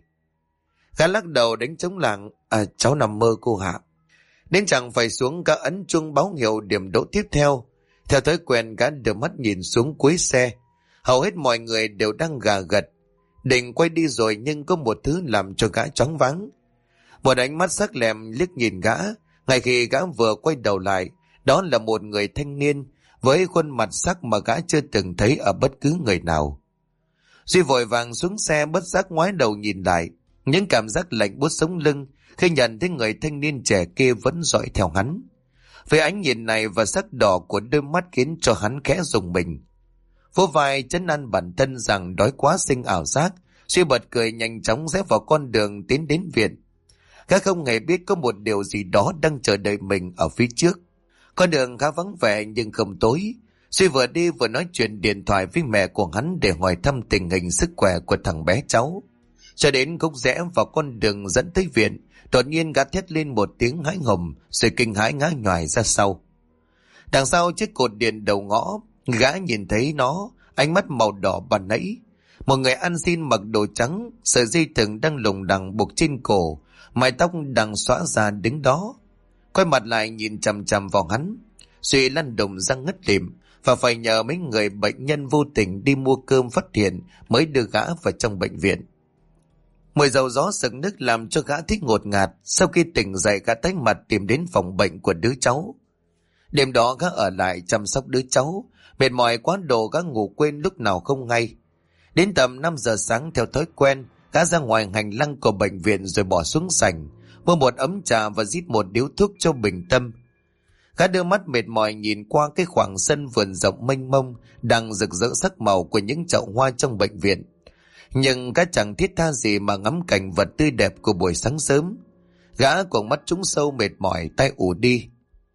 Gã lắc đầu đánh trống lảng: Cháu nằm mơ cô hạ. Đến chẳng phải xuống, gã ấn chuông báo hiệu điểm đỗ tiếp theo. Theo thói quen, gã đưa mắt nhìn xuống cuối xe. Hầu hết mọi người đều đang gà gật, định quay đi rồi, nhưng có một thứ làm cho gã choáng váng. Một ánh mắt sắc lẹm liếc nhìn gã. Ngay khi gã vừa quay đầu lại, đó là một người thanh niên với khuôn mặt sắc mà gã chưa từng thấy ở bất cứ người nào. Duy vội vàng xuống xe, bất giác ngoái đầu nhìn lại, những cảm giác lạnh buốt sống lưng khi nhận thấy người thanh niên trẻ kia vẫn dõi theo hắn. Với ánh nhìn này và sắc đỏ của đôi mắt khiến cho hắn khẽ rùng mình. Vỗ vai trấn an bản thân rằng đói quá sinh ảo giác, Duy bật cười nhanh chóng rẽ vào con đường tiến đến viện. Gã không hề biết có một điều gì đó đang chờ đợi mình ở phía trước. Con đường khá vắng vẻ nhưng không tối. Duy vừa đi vừa nói chuyện điện thoại với mẹ của hắn để hỏi thăm tình hình sức khỏe của thằng bé cháu. Cho đến khúc rẽ vào con đường dẫn tới viện, đột nhiên gã thét lên một tiếng hãi hùng rồi kinh hãi ngã nhoài ra sau. Đằng sau chiếc cột điện đầu ngõ, gã nhìn thấy nó, ánh mắt màu đỏ ban nãy. Một người ăn xin mặc đồ trắng, sợi dây thừng đang lủng đằng buộc trên cổ, mái tóc đang xõa ra đứng đó. Quay mặt lại nhìn chằm chằm vào hắn, Duy lăn đùng răng ngất lịm và phải nhờ mấy người bệnh nhân vô tình đi mua cơm phát hiện mới đưa gã vào trong bệnh viện. Mùi dầu gió sực nức làm cho gã thích ngột ngạt. Sau khi tỉnh dậy, gã tái mặt tìm đến phòng bệnh của đứa cháu. Đêm đó gã ở lại chăm sóc đứa cháu, mệt mỏi quá độ gã ngủ quên lúc nào không hay. Đến tầm 5 giờ sáng, theo thói quen, gã ra ngoài hành lang của bệnh viện rồi bỏ xuống sảnh, mua một ấm trà và rít một điếu thuốc cho bình tâm. Gã đưa mắt mệt mỏi nhìn qua cái khoảng sân vườn rộng mênh mông đang rực rỡ sắc màu của những chậu hoa trong bệnh viện. Nhưng gã chẳng thiết tha gì mà ngắm cảnh vật tươi đẹp của buổi sáng sớm. Gã cuồng mắt trúng sâu mệt mỏi, tay ù đi.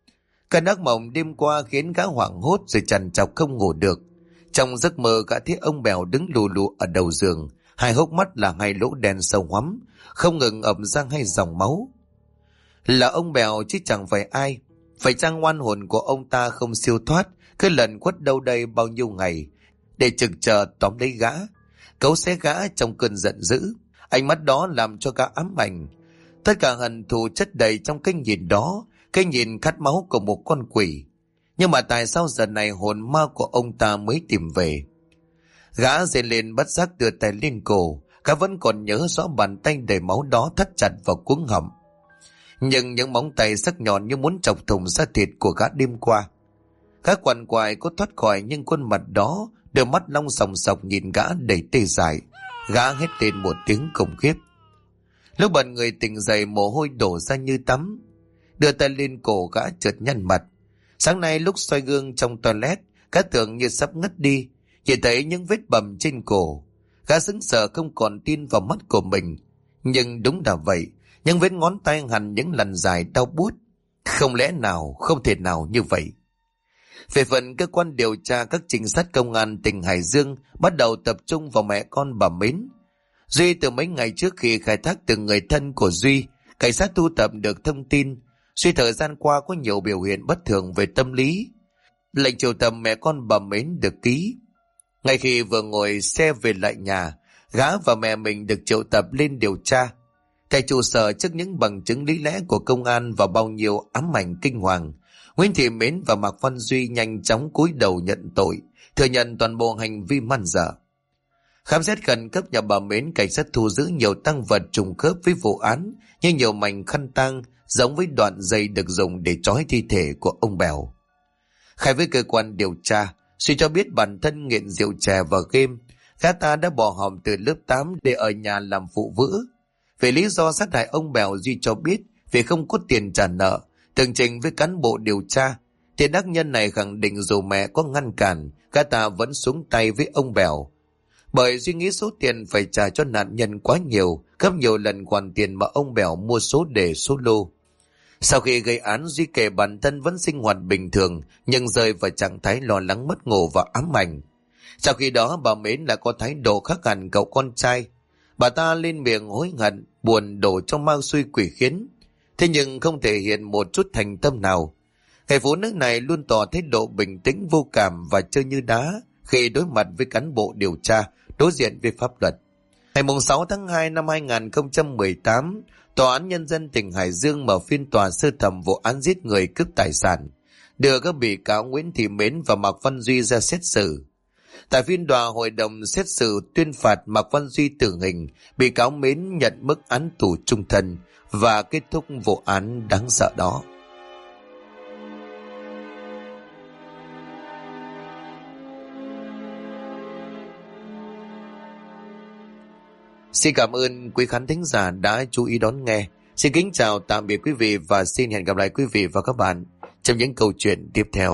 Cơn ác mộng đêm qua khiến gã hoảng hốt rồi trằn trọc không ngủ được. Trong giấc mơ, gã thấy ông Bèo đứng lù lù ở đầu giường, hai hốc mắt là hai lỗ đen sâu hoắm, không ngừng ẩm ra hai dòng máu. Là ông Bèo chứ chẳng phải ai. Phải chăng oan hồn của ông ta không siêu thoát, cứ lần quất đâu đây bao nhiêu ngày để trực chờ tóm lấy gã, cấu xé gã trong cơn giận dữ. Ánh mắt đó làm cho gã ám ảnh. Tất cả hận thù chất đầy trong cái nhìn đó, cái nhìn khát máu của một con quỷ. Nhưng mà tại sao giờ này hồn ma của ông ta mới tìm về? Gã rên lên bất giác đưa tay lên cổ. Gã vẫn còn nhớ rõ bàn tay đầy máu đó thắt chặt vào cuống họng. Nhưng những móng tay sắc nhọn như muốn chọc thủng da thịt của gã đêm qua. Gã quằn quại cố thoát khỏi, nhưng khuôn mặt đó, đôi mắt long sòng sọc nhìn gã đầy tê dại. Gã hét lên một tiếng khủng khiếp. Lúc bật người tỉnh dậy, mồ hôi đổ ra như tắm. Đưa tay lên cổ, gã chợt nhăn mặt. Sáng nay lúc soi gương trong toilet, gã tưởng như sắp ngất đi, chỉ thấy những vết bầm trên cổ. Gã sững sờ không còn tin vào mắt của mình. Nhưng đúng là vậy, những vết ngón tay hằn những lần dài đau buốt. Không lẽ nào, không thể nào như vậy. Về phần cơ quan điều tra, các trinh sát công an tỉnh Hải Dương bắt đầu tập trung vào mẹ con bà Mến. Duy từ mấy ngày trước khi khai thác từ người thân của Duy, cảnh sát thu thập được thông tin Duy thời gian qua có nhiều biểu hiện bất thường về tâm lý. Lệnh triệu tập mẹ con bà Mến được ký. Ngay khi vừa ngồi xe về lại nhà, gã và mẹ mình được triệu tập lên điều tra. Thầy trụ sở trước những bằng chứng lý lẽ của công an và bao nhiêu ám ảnh kinh hoàng, Nguyễn Thị Mến và Mạc Văn Duy nhanh chóng cúi đầu nhận tội, thừa nhận toàn bộ hành vi man dợ. Khám xét khẩn cấp nhà bà Mến, cảnh sát thu giữ nhiều tang vật trùng khớp với vụ án, như nhiều mảnh khăn tang giống với đoạn dây được dùng để trói thi thể của ông Bèo. Khai với cơ quan điều tra, Suy cho biết bản thân nghiện rượu chè và game, gã ta đã bỏ học từ lớp 8 để ở nhà làm phụ vữ. Về lý do sát hại ông Bèo, Duy cho biết vì không có tiền trả nợ. Tường trình với cán bộ điều tra, thì đắc nhân này khẳng định dù mẹ có ngăn cản, gã ta vẫn xuống tay với ông Bèo. Bởi Duy nghĩ số tiền phải trả cho nạn nhân quá nhiều, gấp nhiều lần khoản tiền mà ông Bèo mua số đề số lô. Sau khi gây án, Duy kể bản thân vẫn sinh hoạt bình thường, nhưng rơi vào trạng thái lo lắng mất ngủ và ám ảnh. Sau khi đó, bà Mến lại có thái độ khác hẳn cậu con trai. Bà ta lên miệng hối hận, buồn đổ trong ma xui quỷ khiến. Thế nhưng không thể hiện một chút thành tâm nào. Người phụ nữ này luôn tỏ thái độ bình tĩnh vô cảm và chơi như đá khi đối mặt với cán bộ điều tra, đối diện với pháp luật. Ngày 6 tháng 2 năm 2018, Tòa án Nhân dân tỉnh Hải Dương mở phiên tòa sơ thẩm vụ án giết người cướp tài sản, đưa các bị cáo Nguyễn Thị Mến và Mạc Văn Duy ra xét xử. Tại phiên tòa, hội đồng xét xử tuyên phạt Mạc Văn Duy tử hình, bị cáo Mến nhận mức án tù chung thân và kết thúc vụ án đáng sợ đó. Xin cảm ơn quý khán thính giả đã chú ý đón nghe. Xin kính chào tạm biệt quý vị và xin hẹn gặp lại quý vị và các bạn trong những câu chuyện tiếp theo.